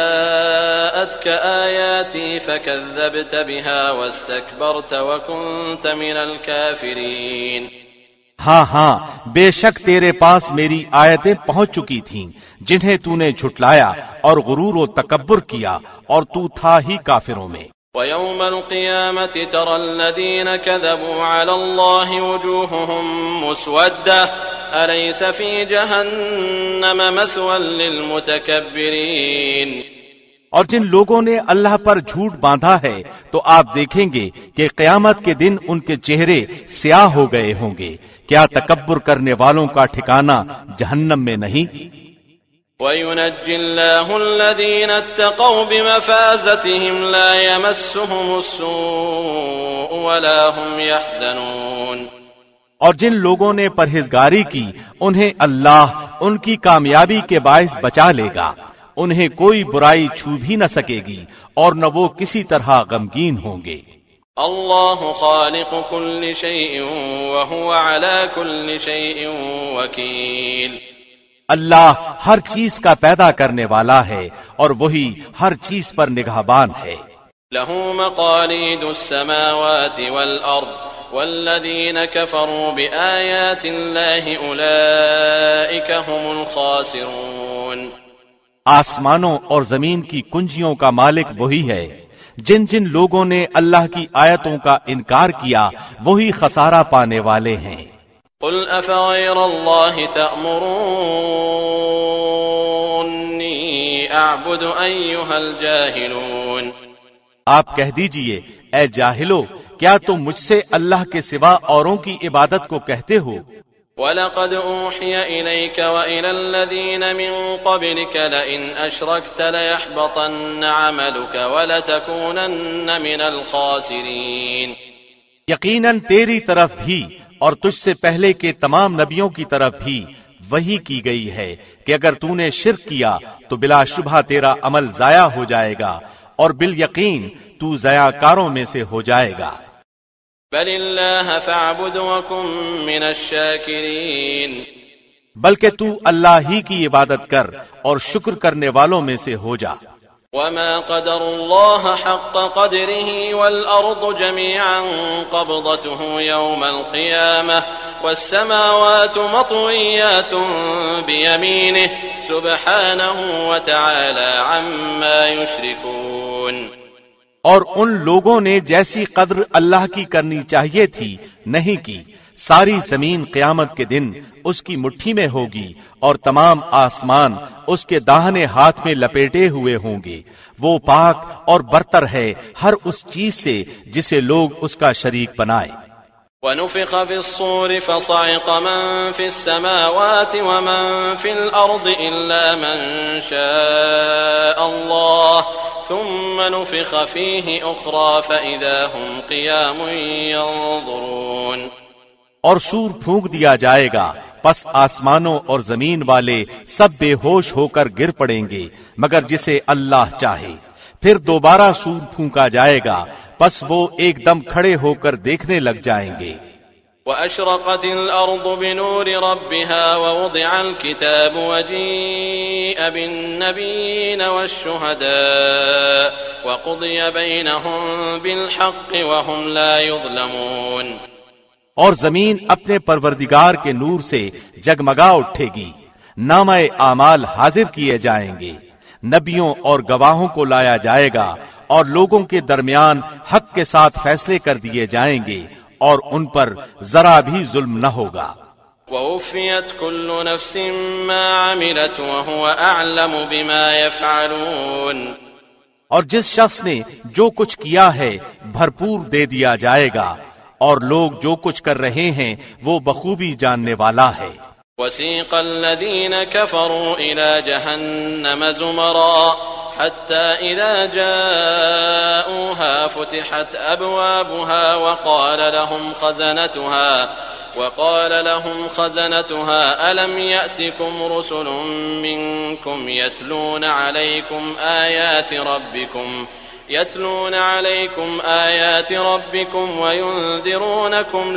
جاءتك آياتي فكذبت بها واستكبرت وكنت من الكافرين۔ ہاں ہاں بے شک تیرے پاس میری آیتیں پہنچ چکی تھیں جنہیں تو نے جھٹلایا اور غرور و تکبر کیا اور تو تھا ہی کافروں میں۔ وَيَوْمَ الْقِيَامَةِ تَرَى الَّذِينَ كَذَبُوا عَلَى اللَّهِ وُجُوهُهُمْ مُسْوَدَّةٌ أَلَيْسَ فِي جَهَنَّمَ مَثْوًى لِلْمُتَكَبِّرِينَ۔ اور جن لوگوں نے اللہ پر جھوٹ باندھا ہے تو آپ دیکھیں گے کہ قیامت کے دن ان کے چہرے سیاہ ہو گئے ہوں گے۔ کیا تکبر کرنے والوں کا ٹھکانہ جہنم میں نہیں؟ وَيُنَجِّي اللَّهُ الَّذِينَ اتَّقَوْا بِمَفَازَتِهِمْ لَا يَمَسُّهُمُ السُّوءُ وَلَا هُمْ يَحْزَنُونَ۔ اور جن لوگوں نے پرہیزگاری کی انہیں اللہ ان کی کامیابی کے باعث بچا لے گا، انہیں کوئی برائی چھو بھی نہ سکے گی اور نہ وہ کسی طرح غمگین ہوں گے۔ اللہ خالق كل شيء وهو على كل شيء وكيل۔ اللہ ہر چیز کا پیدا کرنے والا ہے اور وہی ہر چیز پر نگہبان ہے۔ له مقاليد السماوات والأرض والذين كفروا بآيات الله أولئك هم الخاسرون۔ آسمانوں اور زمین کی کنجیوں کا مالک وہی ہے، جن جن لوگوں نے اللہ کی آیتوں کا انکار کیا وہی خسارہ پانے والے ہیں۔ قل أفغير الله تأمروني أعبد أيها الجاهلون۔ آپ کہہ دیجئے اے جاہلو، کیا تم مجھ سے اللہ کے سوا اوروں کی عبادت کو کہتے ہو؟ وَلَقَدْ أُوحِيَ إِلَيْكَ وَإِلَى الَّذِينَ مِن قَبْلِكَ لَئِنْ أَشْرَكْتَ لَيَحْبَطَنَّ عَمَلُكَ وَلَتَكُونَنَّ مِنَ الْخَاسِرِينَ۔ یقیناً تیری طرف بھی اور تجھ سے پہلے کے تمام نبیوں کی طرف بھی وحی کی گئی ہے کہ اگر تو نے شرک کیا تو بلا شبہ تیرا عمل ضائع ہو جائے گا اور بالیقین تو ضیاء کاروں میں سے ہو جائے گا۔ بل اللہ فاعبد وکن من الشاکرین، بلکہ تو اللہ ہی کی عبادت کر اور شکر کرنے والوں میں سے ہو جا۔ وما قدر اللہ حق قدره والارض جميعا قبضته يوم القيامة والسماوات مطويات بيمينه سبحانه وتعالى عما يشركون۔ اور ان لوگوں نے جیسی قدر اللہ کی کرنی چاہیے تھی نہیں کی۔ ساری زمین قیامت کے دن اس کی مٹھی میں ہوگی اور تمام آسمان اس کے داہنے ہاتھ میں لپیٹے ہوئے ہوں گے۔ وہ پاک اور برتر ہے ہر اس چیز سے جسے لوگ اس کا شریک بنائے۔ وَنُفِخَ فِي الصُّورِ فَصَعِقَ مَن فِي السَّمَاوَاتِ وَمَن فِي الْأَرْضِ إِلَّا مَن شَاءَ اللَّهُ ثُمَّ نُفِخَ فِيهِ أُخْرَى فَإِذَا هُمْ قِيَامٌ يَنظُرُونَ۔ اور سور پھونک دیا جائے گا، پس آسمانوں اور زمین والے سب بے ہوش ہو کر گر پڑیں گے مگر جسے اللہ چاہے۔ پھر دوبارہ سور پھونکا جائے گا، پس وہ ایک دم کھڑے ہو کر دیکھنے لگ جائیں گے۔ وَأَشْرَقَتِ الْأَرْضُ بِنُورِ رَبِّهَا وَوُضِعَ الْكِتَابُ وَجِيءَ بِالنَّبِيِّينَ وَالشُّهَدَاءِ وَقُضِيَ بَيْنَهُم بِالْحَقِّ وَهُمْ لَا يُظْلَمُونَ۔ اور زمین اپنے پروردگار کے نور سے جگمگا اٹھے گی، نامہ اعمال حاضر کیے جائیں گے، نبیوں اور گواہوں کو لایا جائے گا اور لوگوں کے درمیان حق کے ساتھ فیصلے کر دیے جائیں گے اور ان پر ذرا بھی ظلم نہ ہوگا۔ وَوُفِّيَتْ كُلُّ نَفْسٍ مَّا عَمِلَتْ وَهُوَ أَعْلَمُ بِمَا يَفْعَلُونَ۔ اور جس شخص نے جو کچھ کیا ہے بھرپور دے دیا جائے گا اور لوگ جو کچھ کر رہے ہیں وہ بخوبی جاننے والا ہے۔ وَسِيقَ الَّذِينَ كَفَرُوا إِلَى جَهَنَّمَ زُمَرًا حَتَّى إِذَا جَاءُوهَا فُتِحَتْ أَبْوَابُهَا وَقَالَ لَهُمْ خَزَنَتُهَا وَقَالَ لَهُمْ خَزَنَتُهَا أَلَمْ يَأْتِكُمْ رُسُلٌ مِّنكُمْ يَتْلُونَ عَلَيْكُمْ آيَاتِ رَبِّكُمْ يتلون عليكم آيات ربكم وينذرونكم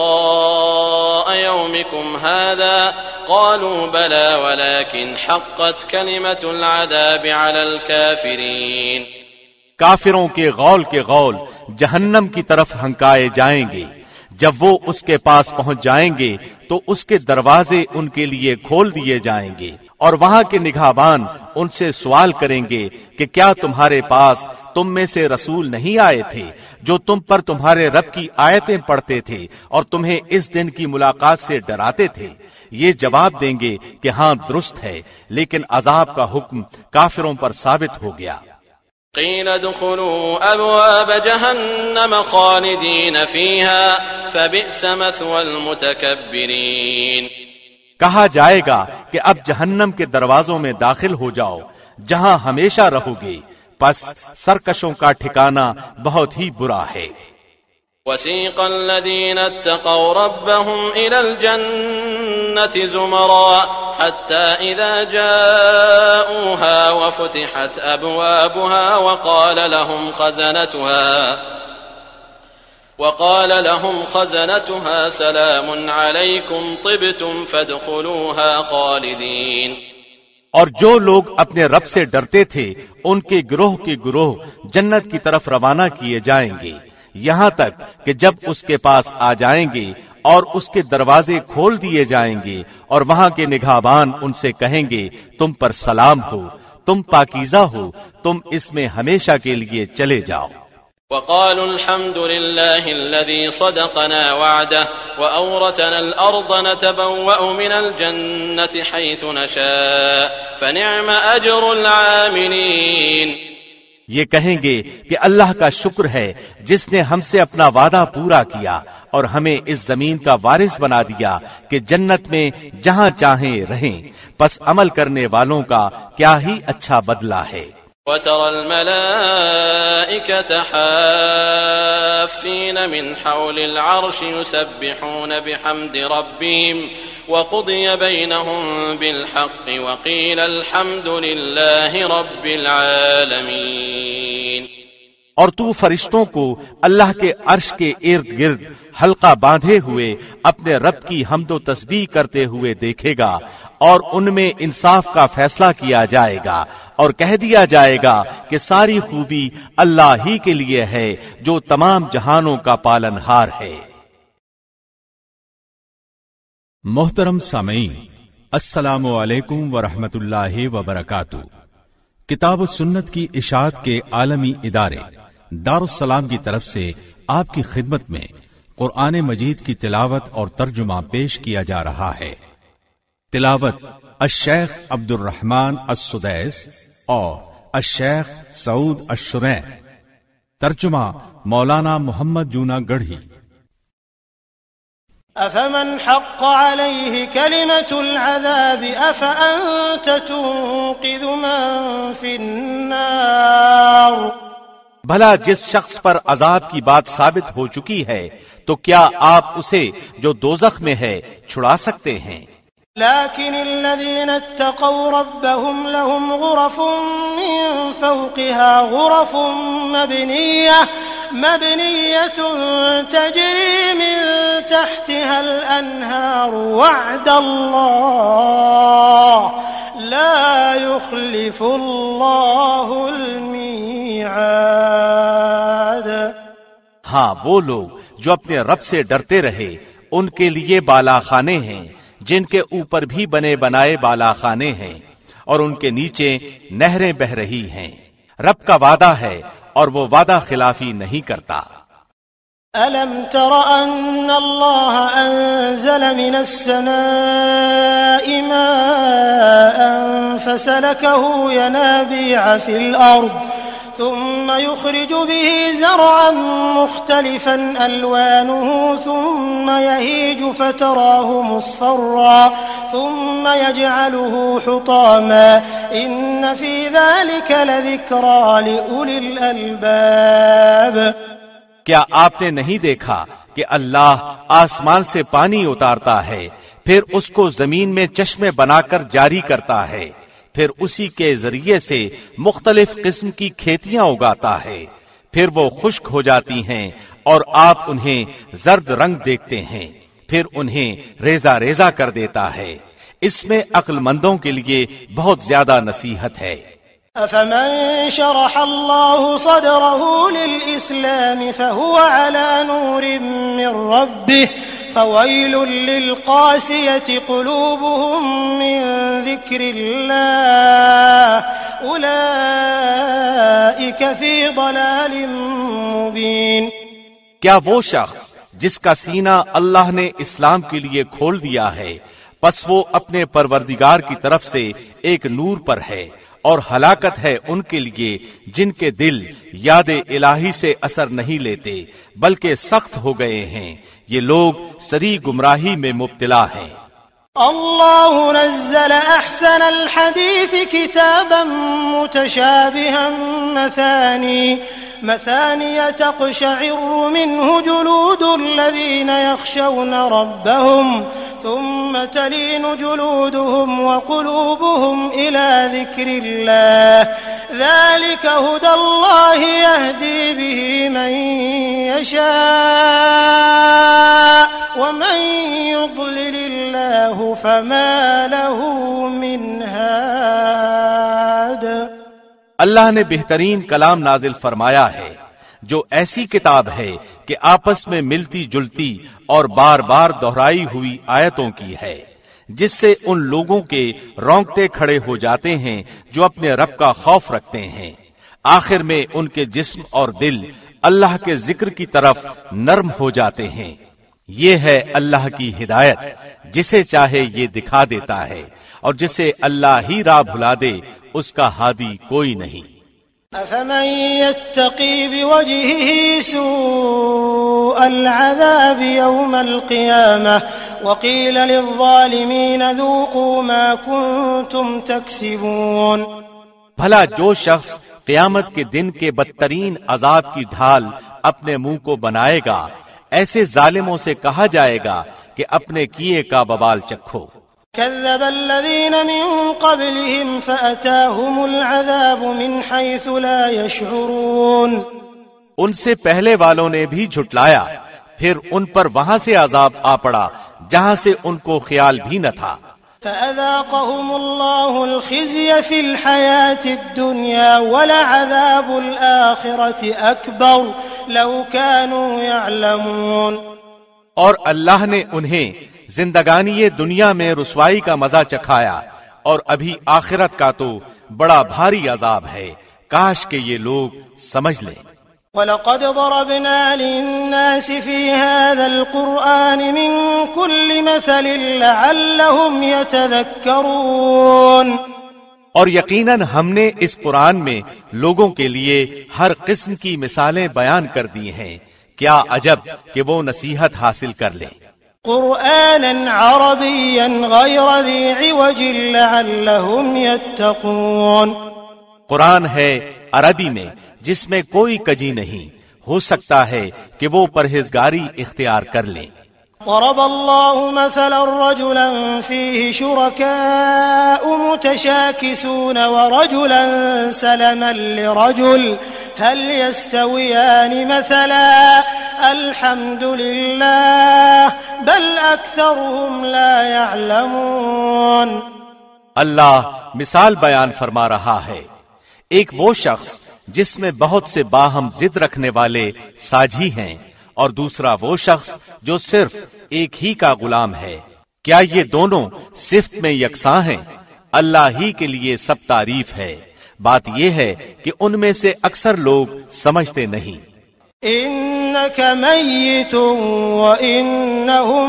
لقاء يومكم هذا قالوا بلى ولكن حقت كلمة العذاب على الكافرين۔ کافروں کے غول کے غول جہنم کی طرف ہنکائے جائیں گے، جب وہ اس کے پاس پہنچ جائیں گے تو اس کے دروازے ان کے لیے کھول دیے جائیں گے اور وہاں کے نگہبان ان سے سوال کریں گے کہ کیا تمہارے پاس تم میں سے رسول نہیں آئے تھے جو تم پر تمہارے رب کی آیتیں پڑھتے تھے اور تمہیں اس دن کی ملاقات سے ڈراتے تھے؟ یہ جواب دیں گے کہ ہاں درست ہے، لیکن عذاب کا حکم کافروں پر ثابت ہو گیا۔ قیل ادخلوا ابواب جہنم خالدین فیہا فبئس مثوى المتکبرین۔ کہا جائے گا کہ اب جہنم کے دروازوں میں داخل ہو جاؤ جہاں ہمیشہ رہو گے، پس سرکشوں کا ٹھکانہ بہت ہی برا ہے۔ وَسِيقَ الَّذِينَ اتَّقَوْا رَبَّهُمْ إِلَى الْجَنَّةِ زُمَرًا حَتَّى إِذَا جَاءُوهَا وَفُتِحَتْ أَبْوَابُهَا وَقَالَ لَهُمْ خَزَنَتُهَا وقال لهم خزنتها سلام عليكم طبتم فادخلوها خالدين۔ اور جو لوگ اپنے رب سے ڈرتے تھے ان کے گروہ کے گروہ جنت کی طرف روانہ کیے جائیں گے، یہاں تک کہ جب اس کے پاس آ جائیں گے اور اس کے دروازے کھول دیے جائیں گے اور وہاں کے نگہبان ان سے کہیں گے تم پر سلام ہو، تم پاکیزہ ہو، تم اس میں ہمیشہ کے لیے چلے جاؤ۔ وقالوا الحمد لله الذي صدقنا وعده وأورثنا الأرض نتبوأ من الجنة حيث نشاء فنعم أجر العاملين۔ یہ کہیں گے کہ اللہ کا شکر ہے جس نے ہم سے اپنا وعدہ پورا کیا اور ہمیں اس زمین کا وارث بنا دیا کہ جنت میں جہاں چاہیں رہیں، پس عمل کرنے والوں کا کیا ہی اچھا بدلہ ہے۔ وترى الملائكة حافين من حول العرش يسبحون بحمد ربهم وقضي بينهم بالحق وقيل الحمد لله رب العالمين۔ اور تو فرشتوں کو اللہ کے عرش کے ارد گرد حلقہ باندھے ہوئے اپنے رب کی حمد و تسبیح کرتے ہوئے دیکھے گا، اور ان میں انصاف کا فیصلہ کیا جائے گا اور کہہ دیا جائے گا کہ ساری خوبی اللہ ہی کے لیے ہے جو تمام جہانوں کا پالن ہار ہے۔ محترم سامعین، السلام علیکم ورحمۃ اللہ وبرکاتہ۔ کتاب و سنت کی اشاعت کے عالمی ادارے دارالسلام کی طرف سے آپ کی خدمت میں قرآن مجید کی تلاوت اور ترجمہ پیش کیا جا رہا ہے۔ تلاوت الشیخ عبد الرحمن السدیس اور الشیخ سعود الشرین، ترجمہ مولانا محمد جونا گڑھی۔ أفمن حق عليه كلمة العذاب أفأنت تنقذ من في النار۔ بھلا جس شخص پر عذاب کی بات ثابت ہو چکی ہے تو کیا آپ اسے جو دوزخ میں ہے چھڑا سکتے ہیں؟ لكن الذين اتقوا ربهم لهم غرف من فوقها غرف مبنية مبنية تجري من تحتها الأنهار وعد الله لا يخلف الله الميعاد۔ ہاں، وہ لوگ جو اپنے رب سے ڈرتے رہے ان کے لیے بالا خانے ہیں جن کے اوپر بھی بنے بنائے بالا خانے ہیں اور ان کے نیچے نہریں بہ رہی ہیں۔ رب کا وعدہ ہے اور وہ وعدہ خلافی نہیں کرتا۔ ألم تر أن الله أنزل من السماء ماء فسلكه ينابيع في الأرض ثم يخرج به زرعا مختلفا ألوانه ثم يهيج فتراه مصفرا ثم يجعله حطاما إن في ذلك لذكرى لأولي الألباب۔ کیا آپ نے نہیں دیکھا کہ اللہ آسمان سے پانی اتارتا ہے، پھر اس کو زمین میں چشمے بنا کر جاری کرتا ہے، پھر اسی کے ذریعے سے مختلف قسم کی کھیتیاں اگاتا ہے، پھر وہ خشک ہو جاتی ہیں اور آپ انہیں زرد رنگ دیکھتے ہیں، پھر انہیں ریزہ ریزہ کر دیتا ہے۔ اس میں عقل مندوں کے لیے بہت زیادہ نصیحت ہے۔ أفمن شرح الله صدره للإسلام فهو على نور من ربه فويل للقاسية قلوبهم من ذكر الله أولئك في ضلال مبين۔ کیا وہ شخص جس کا سینہ اللہ نے اسلام کے لیے کھول دیا ہے، پس وہ اپنے پروردگار کی طرف سے ایک نور پر ہے، اور ہلاکت ہے ان کے لیے جن کے دل یاد الہی سے اثر نہیں لیتے بلکہ سخت ہو گئے ہیں۔ یہ لوگ سری گمراہی میں مبتلا ہیں۔ اللہ نزل احسن الحدیث کتابا متشابها مثانی مثانی تقشعر منه جلود الذين يخشون ربهم ثم تلين جلودهم وقلوبهم إلى ذكر الله ذلك هدى الله يهدي به من يشاء ومن يضلل الله فما له من هاد۔ اللہ نے بہترین کلام نازل فرمایا ہے جو ایسی کتاب ہے کہ آپس میں ملتی جلتی اور بار بار دہرائی ہوئی آیتوں کی ہے، جس سے ان لوگوں کے رونگٹے کھڑے ہو جاتے ہیں جو اپنے رب کا خوف رکھتے ہیں، آخر میں ان کے جسم اور دل اللہ کے ذکر کی طرف نرم ہو جاتے ہیں۔ یہ ہے اللہ کی ہدایت، جسے چاہے یہ دکھا دیتا ہے، اور جسے اللہ ہی راہ بھلا دے اس کا ہادی کوئی نہیں۔ أفمن يتقي بوجهه سوء العذاب يوم القيامة وقيل للظالمين ذوقوا ما كنتم تكسبون۔ بھلا جو شخص قیامت کے دن کے بدترین عذاب کی ڈھال اپنے منہ کو بنائے گا، ایسے ظالموں سے کہا جائے گا کہ اپنے کیے کا وبال چکھو۔ كذب الذين من قبلهم فأتاهم العذاب من حيث لا يشعرون۔ ان سے پہلے والوں نے بھی جھٹلایا، پھر ان پر وہاں سے عذاب آ پڑا جہاں سے ان کو خیال بھی نہ تھا۔ فأذاقهم الله الخزي في الحياة الدنيا ولعذاب الآخرة أكبر لو كانوا يعلمون۔ اور اللہ نے انہیں زندگانی دنیا میں رسوائی کا مزہ چکھایا، اور ابھی آخرت کا تو بڑا بھاری عذاب ہے، کاش کہ یہ لوگ سمجھ لیں۔ وَلَقَدْ ضَرَبْنَا لِلنَّاسِ فِي هَذَا الْقُرْآنِ مِنْ كُلِّ مَثَلٍ لَعَلَّهُمْ يَتَذَكَّرُونَ۔ اور یقیناً ہم نے اس قرآن میں لوگوں کے لیے ہر قسم کی مثالیں بیان کر دی ہیں، کیا عجب کہ وہ نصیحت حاصل کر لیں۔ قرآنا عربيا غير ذي عوج لعلهم يتقون۔ قرآن ہے عربی میں جس میں کوئی کجی نہیں، ہو سکتا ہے کہ وہ پرہیزگاری اختیار کر لیں۔ ضرب الله مثلا رجلا فيه شركاء متشاكسون ورجلا سلما لرجل هل يستويان مثلا الحمد لله بل أكثرهم لا يعلمون۔ اللہ مثال بیان فرما رہا ہے، ایک وہ شخص جس میں بہت سے باہم ضد رکھنے والے ساجھی ہیں، اور دوسرا وہ شخص جو صرف ایک ہی کا غلام ہے، کیا یہ دونوں صفت میں یکساں ہیں؟ اللہ ہی کے لیے سب تعریف ہے، بات یہ ہے کہ ان میں سے اکثر لوگ سمجھتے نہیں۔ إنك ميت وإنهم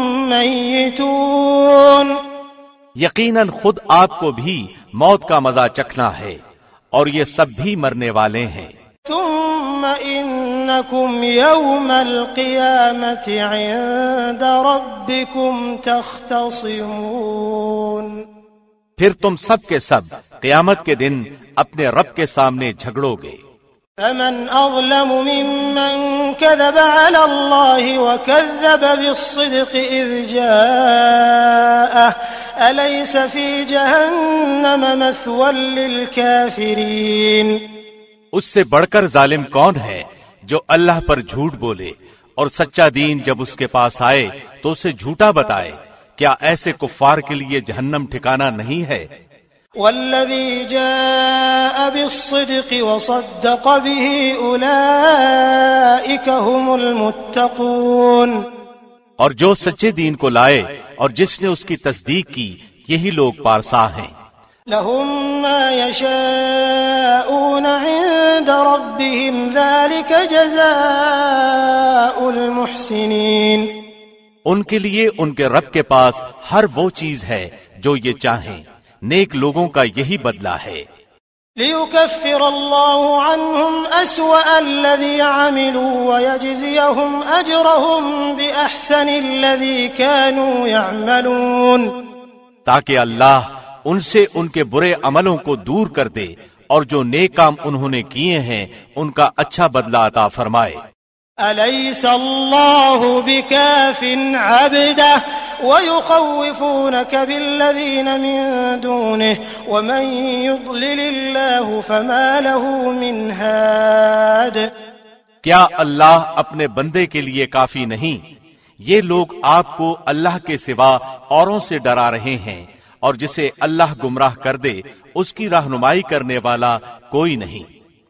ميتون۔ یقیناً خود آپ کو بھی موت کا مزہ چکھنا ہے، اور یہ سب بھی مرنے والے ہیں۔ ثم إنكم يوم القيامة عند ربكم تختصمون۔ پھر تم سب کے سب قیامت کے دن اپنے رب کے سامنے جھگڑو گے۔ فمن أظلم ممن كذب على الله وكذب بالصدق إذ جاءه أليس في جهنم مثوى للكافرين۔ اس سے بڑھ کر ظالم کون ہے جو اللہ پر جھوٹ بولے اور سچا دین جب اس کے پاس آئے تو اسے جھوٹا بتائے، کیا ایسے کفار کے لیے جہنم ٹھکانہ نہیں ہے؟ والذي جاء بالصدق وصدق به أولئك هم المتقون۔ اور جو سچے دین کو لائے اور جس نے اس کی تصدیق کی، یہی لوگ پارسا ہیں۔ لهم ما يشاءون عند ربهم ذلك جزاء المحسنين۔ ان کے لیے ان کے رب کے پاس ہر وہ چیز ہے جو یہ چاہیں، نیک لوگوں کا یہی بدلہ ہے۔ ليكفر الله عنهم أسوأ الذي عملوا ويجزيهم أجرهم بأحسن الذي كانوا يعملون۔ تاکہ اللہ ان سے ان کے برے عملوں کو دور کر دے اور جو نیک کام انہوں نے کیے ہیں ان کا اچھا بدلہ عطا فرمائے۔ أليس الله بكاف عبده ويخوفونك بالذين من دونه ومن يضلل الله فما له من هاد. کیا اللہ اپنے بندے کے لیے کافی نہیں؟ یہ لوگ آپ کو اللہ کے سوا اوروں سے ڈرا رہے ہیں، اور جسے اللہ گمراہ کر دے اس کی رہنمائی کرنے والا کوئی نہیں۔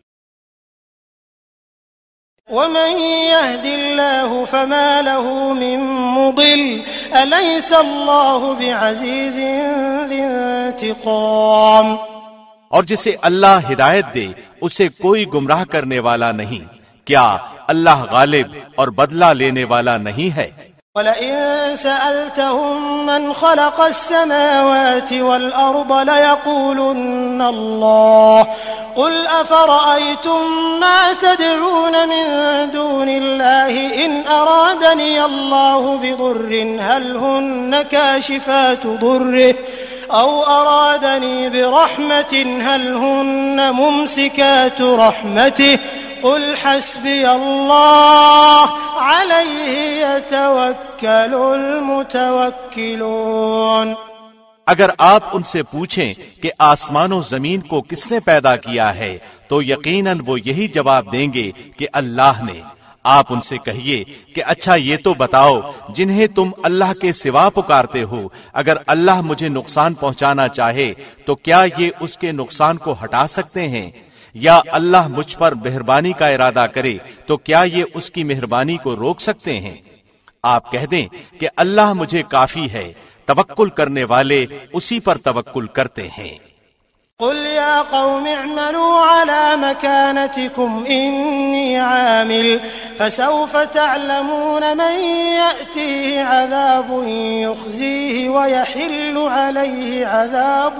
ومن يهد الله فما له من مضل أليس الله بعزيز ذي انتقام. اور جسے اللہ ہدایت دے اسے کوئی گمراہ کرنے والا نہیں، کیا اللہ غالب اور بدلہ لینے والا نہیں ہے؟ وَلَئِن سَأَلْتَهُم مَّنْ خَلَقَ السَّمَاوَاتِ وَالْأَرْضَ لَيَقُولُنَّ اللَّهُ قُلْ أَفَرَأَيْتُم مَّا تَدْعُونَ مِن دُونِ اللَّهِ إِنْ أَرَادَنِيَ اللَّهُ بِضُرٍّ هَلْ هُنَّ كَاشِفَاتُ ضُرِّهِ أَوْ أَرَادَنِي بِرَحْمَةٍ هَلْ هُنَّ مُمْسِكَاتُ رَحْمَتِهِ قل حسبي الله عليه يتوكل المتوكلون. اگر آپ ان سے پوچھیں کہ آسمان و زمین کو کس نے پیدا کیا ہے تو یقیناً وہ یہی جواب دیں گے کہ اللہ نے۔ آپ ان سے کہیے کہ اچھا یہ تو بتاؤ جنہیں تم اللہ کے سوا پکارتے ہو، اگر اللہ مجھے نقصان پہنچانا چاہے تو کیا یہ اس کے نقصان کو ہٹا سکتے ہیں؟ یا اللہ مجھ پر مہربانی کا ارادہ کرے تو کیا یہ اس کی مہربانی کو روک سکتے ہیں؟ آپ کہہ دیں کہ اللہ مجھے کافی ہے، توکل کرنے والے اسی پر توکل کرتے ہیں۔ قل يا قوم اعملوا على مكانتكم إني عامل فسوف تعلمون من يأتيه عذاب يخزيه ويحل عليه عذاب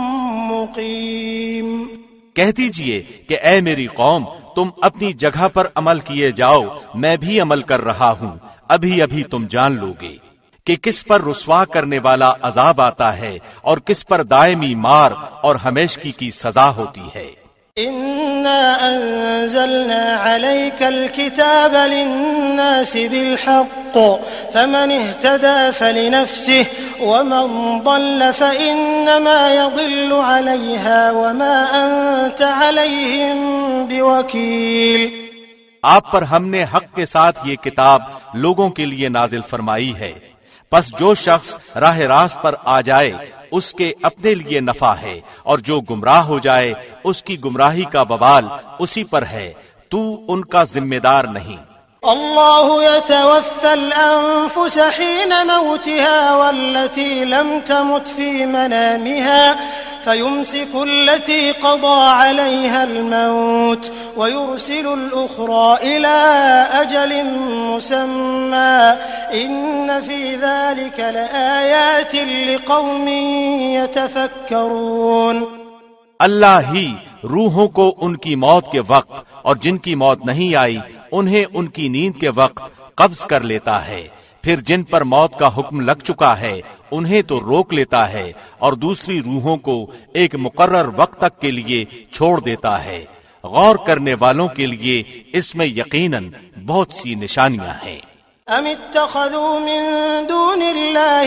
مقيم. کہہ دیجئے کہ اے میری قوم تم اپنی جگہ پر عمل کیے جاؤ، میں بھی عمل کر رہا ہوں، ابھی ابھی تم جان لو گے کہ کس پر رسوا کرنے والا عذاب آتا ہے اور کس پر دائمی مار اور ہمیشگی کی سزا ہوتی ہے۔ إنا أنزلنا عليك الكتاب للناس بالحق فمن اهتدى فلنفسه ومن ضل فإنما يضل عليها وما أنت عليهم بوكيل. آپ پر ہم نے حق کے ساتھ یہ کتاب لوگوں کے لیے نازل فرمائی ہے، پس جو شخص راہ راست پر آ جائے اس کے اپنے لیے نفع ہے، اور جو گمراہ ہو جائے اس کی گمراہی کا وبال اسی پر ہے، تو ان کا ذمہ دار نہیں۔ اللہ يتوفى الأنفس حين موتها والتي لم تمت في منامها فيمسك التي قضى عليها الموت ويرسل الأخرى إلى أجل مسمى إن في ذلك لآيات لقوم يتفكرون. اللہ ہی روحوں کو ان کی موت کے وقت اور جن کی موت نہیں آئی انہیں ان کی نیند کے وقت قبض کر لیتا ہے، پھر جن پر موت کا حکم لگ چکا ہے انہیں تو روک لیتا ہے اور دوسری روحوں کو ایک مقرر وقت تک کے لیے چھوڑ دیتا ہے۔ غور کرنے والوں کے لیے اس میں یقیناً بہت سی نشانیاں ہیں۔ ام اتخذوا من دون اللہ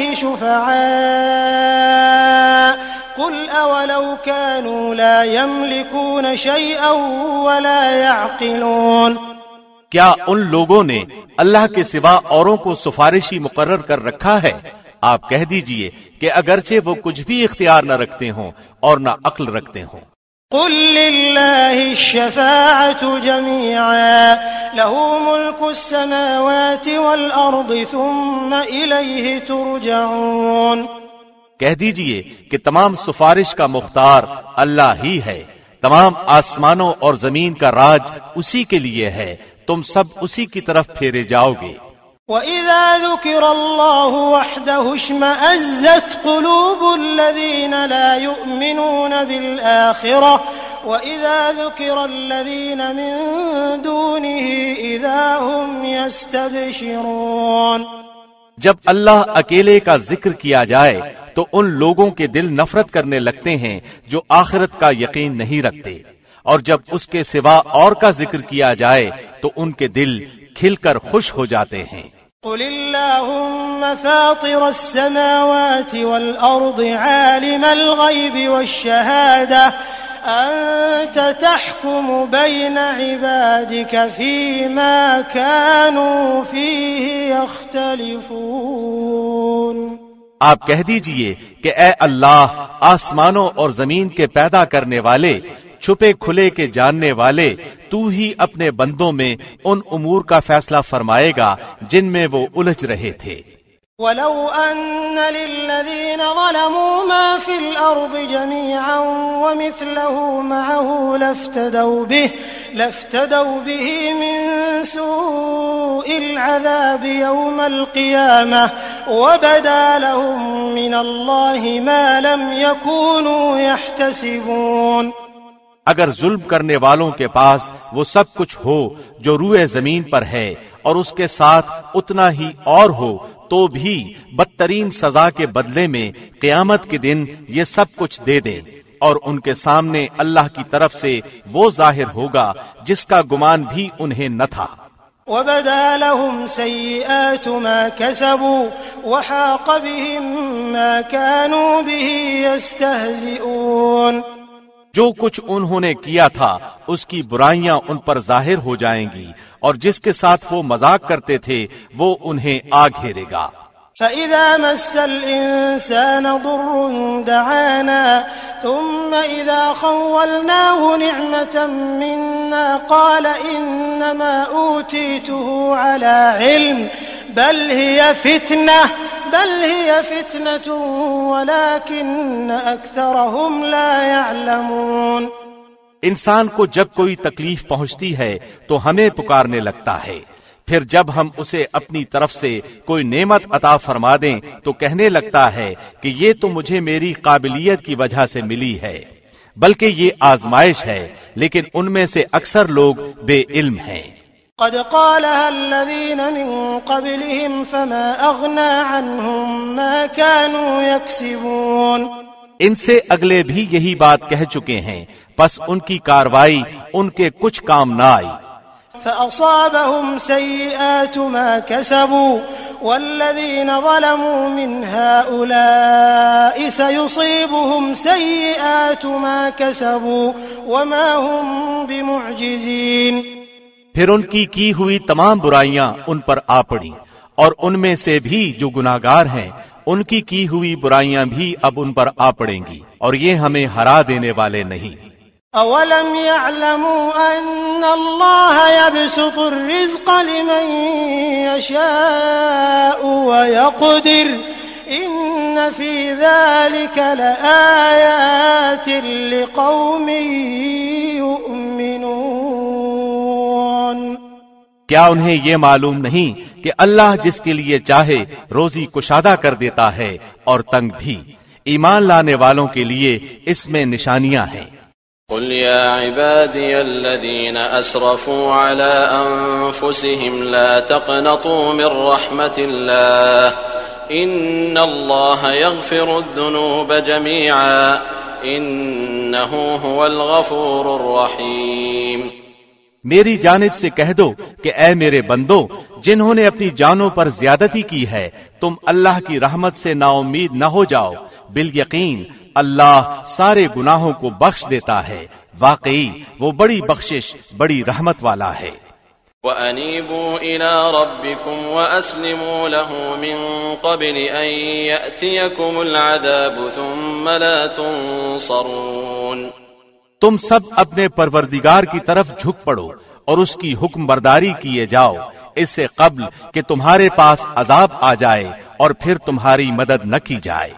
شفعاء قل اولو كانوا لا يملكون شيئا ولا يعقلون. کیا ان لوگوں نے اللہ کے سوا اوروں کو سفارشی مقرر کر رکھا ہے؟ آپ کہہ دیجئے کہ اگرچہ وہ کچھ بھی اختیار نہ رکھتے ہوں اور نہ عقل رکھتے ہوں۔ قل للہ الشفاعة جميعا له ملك السماوات والأرض ثم إليه ترجعون. کہہ دیجئے کہ تمام سفارش کا مختار اللہ ہی ہے، تمام آسمانوں اور زمین کا راج اسی کے لیے ہے، تم سب اسی کی طرف پھیرے جاؤ گے۔ وَإِذَا ذُكِرَ اللَّهُ وَحْدَهُ اشْمَأَزَّتْ قُلُوبُ الَّذِينَ لَا يُؤْمِنُونَ بِالْآخِرَةِ وَإِذَا ذُكِرَ الَّذِينَ مِن دُونِهِ إِذَا هُمْ يَسْتَبْشِرُونَ. جب اللہ اکیلے کا ذکر کیا جائے تو ان لوگوں کے دل نفرت کرنے لگتے ہیں جو آخرت کا یقین نہیں رکھتے، اور جب اس کے سوا اور کا ذکر کیا جائے تو ان کے دل کھل کر خوش ہو جاتے ہیں۔ قل اللهم فاطر السماوات والأرض عالم الغيب والشهادة أنت تحكم بين عبادك فيما كانوا فيه يختلفون۔ آپ کہہ دیجئے کہ اے اللہ، آسمانوں اور زمین کے پیدا کرنے والے، چھپے کھلے کے جاننے والے، تو ہی اپنے بندوں میں ان امور کا فیصلہ فرمائے گا جن میں وہ الجھ رہے تھے۔ وَلَوْ أَنَّ لِلَّذِينَ ظَلَمُوا مَا فِي الْأَرْضِ جَمِيعًا وَمِثْلَهُ مَعَهُ لَافْتَدَوْا بِهِ لَافْتَدَوْا بِهِ مِنْ سُوءِ الْعَذَابِ يَوْمَ الْقِيَامَةِ وَبَدَا لَهُم مِّنَ اللَّهِ مَا لَمْ يَكُونُوا يَحْتَسِبُونَ۔ اگر ظلم کرنے والوں کے پاس وہ سب کچھ ہو جو روئے زمین پر ہے اور اس کے ساتھ اتنا ہی اور ہو تو بھی بدترین سزا کے بدلے میں قیامت کے دن یہ سب کچھ دے دیں، اور ان کے سامنے اللہ کی طرف سے وہ ظاہر ہوگا جس کا گمان بھی انہیں نہ تھا۔ وَبَدَا لَهُمْ سَيِّئَاتُ مَا كَسَبُوا وَحَاقَ بِهِم مَّا كَانُوا بِهِ يَسْتَهْزِئُونَ۔ جو کچھ انہوں نے کیا تھا اس کی برائیاں ان پر ظاہر ہو جائیں گی، اور جس کے ساتھ وہ مذاق کرتے تھے وہ انہیں آ گھیرے گا۔ فَإِذَا مَسَّ الْإِنسَانَ ضُرٌّ دَعَانَا ثُمَّ إِذَا خَوَّلْنَاهُ نِعْمَةً مِنَّا قَالَ إِنَّمَا أُوتِيتُهُ عَلَى عِلْمٍ بَلْ هِيَ فِتْنَةٌ بل هي فتنة ولكن أكثرهم لا يعلمون۔ انسان کو جب کوئی تکلیف پہنچتی ہے تو ہمیں پکارنے لگتا ہے، پھر جب ہم اسے اپنی طرف سے کوئی نعمت عطا فرما دیں تو کہنے لگتا ہے کہ یہ تو مجھے میری قابلیت کی وجہ سے ملی ہے، بلکہ یہ آزمائش ہے، لیکن ان میں سے اکثر لوگ بے علم ہیں۔ قد قالها الذين من قبلهم فما أغنى عنهم ما كانوا يكسبون۔ ان سے اگلے بھی یہی بات کہہ چکے ہیں، پس ان کی کاروائی ان کے کچھ کام نہ آئی۔ فأصابهم سيئات ما كسبوا والذين ظلموا من هؤلاء سيصيبهم سيئات ما كسبوا وما هم بمعجزين۔ پھر ان کی کی ہوئی تمام برائیاں ان پر آ پڑیں، اور ان میں سے بھی جو گناہگار ہیں ان کی کی ہوئی برائیاں بھی اب ان پر آ پڑیں گی، اور یہ ہمیں ہرا دینے والے نہیں۔ اولم يعلموا ان اللہ يبسط الرزق لمن يشاء ويقدر ان في ذلك لآيات لقوم يؤمنون۔ کیا انہیں یہ معلوم نہیں کہ اللہ جس کے لیے چاہے روزی کشادہ کر دیتا ہے اور تنگ بھی؟ ایمان لانے والوں کے لیے اس میں نشانیاں ہیں۔ قل يا عبادي الذين أسرفوا على أنفسهم لا تقنطوا من رحمة الله إن الله يغفر الذنوب جميعا إنه هو الغفور الرحيم۔ میری جانب سے کہہ دو کہ اے میرے بندو، جنہوں نے اپنی جانوں پر زیادتی کی ہے، تم اللہ کی رحمت سے نا امید نہ ہو جاؤ، بالیقین اللہ سارے گناہوں کو بخش دیتا ہے، واقعی وہ بڑی بخشش، بڑی رحمت والا ہے۔ وَأَنِيبُوا إِلَىٰ رَبِّكُمْ وَأَسْلِمُوا لَهُ مِن قَبْلِ أَن يَأْتِيَكُمُ الْعَذَابُ ثُمَّ لَا تُنصَرُونَ۔ تم سب اپنے پروردگار کی طرف جھک پڑو اور اس کی حکم برداری کیے جاؤ، اس سے قبل کہ تمہارے پاس عذاب آ جائے اور پھر تمہاری مدد نہ کی جائے۔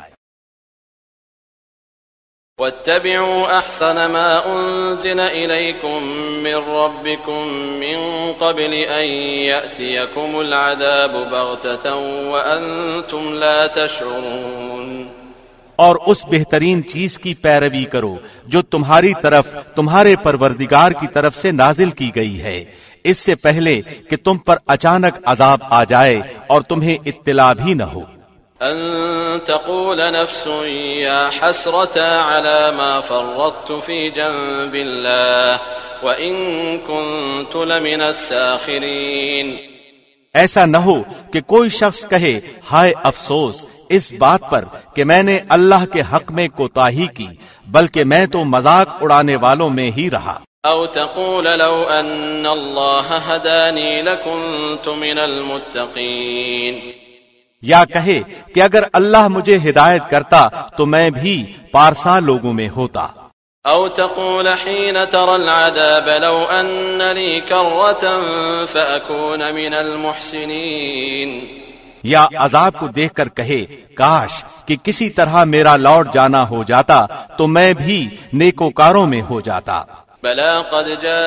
وَاتَّبِعُوا أَحْسَنَ مَا أُنزِلَ إِلَيْكُم مِّن رَّبِّكُم مِّن قَبْلِ أَن يَأْتِيَكُمُ الْعَذَابُ بَغْتَةً وَأَنتُمْ لَا تَشْعُرُونَ۔ اور اس بہترین چیز کی پیروی کرو جو تمہاری طرف تمہارے پروردگار کی طرف سے نازل کی گئی ہے، اس سے پہلے کہ تم پر اچانک عذاب آ جائے اور تمہیں اطلاع بھی نہ ہو۔ ان تقول نفس یا حسرة على ما فرطت في جنب الله وإن كنت لمن الساخرين۔ ایسا نہ ہو کہ کوئی شخص کہے ہائے افسوس اس بات پر کہ میں نے اللہ کے حق میں کوتاہی کی، بلکہ میں تو مذاق اڑانے والوں میں ہی رہا۔ او تقول لو ان اللہ ہدانی لکنت من المتقین، یا کہے کہ اگر اللہ مجھے ہدایت کرتا تو میں بھی پارسا لوگوں میں ہوتا۔ او تقول حين ترى العذاب لو ان لي كرة فأكون من المحسنين، یا عذاب کو دیکھ کر کہے کاش کہ کسی طرح میرا لوٹ جانا ہو جاتا تو میں بھی نیکوکاروں میں ہو جاتا۔ بلا قد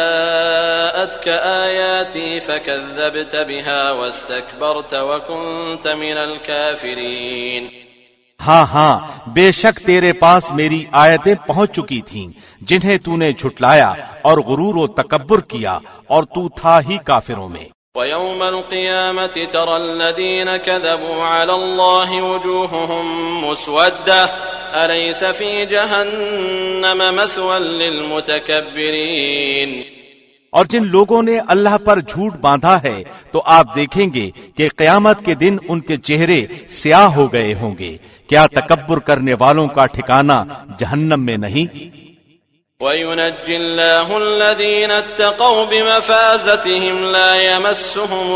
جاءتك آياتي فكذبت بها واستكبرت وكنت من الكافرين، ہاں ہاں بے شک تیرے پاس میری آیتیں پہنچ چکی تھیں جنہیں تو نے جھٹلایا اور غرور و تکبر کیا اور تو تھا ہی کافروں میں۔ وَيَوْمَ الْقِيَامَةِ تَرَى الَّذِينَ كَذَبُوا عَلَى اللَّهِ وُجُوهُهُمْ مُسْوَدَّةٌ أَلَيْسَ فِي جَهَنَّمَ مَثْوًى لِلْمُتَكَبِّرِينَ، اور جن لوگوں نے اللہ پر جھوٹ باندھا ہے تو آپ دیکھیں گے کہ قیامت کے دن ان کے چہرے سیاہ ہو گئے ہوں گے۔ کیا تکبر کرنے والوں کا ٹھکانہ جہنم میں نہیں؟ وَيُنَجِّ اللَّهُ الَّذِينَ اتَّقَوْا بِمَفَازَتِهِمْ لَا يَمَسُّهُمُ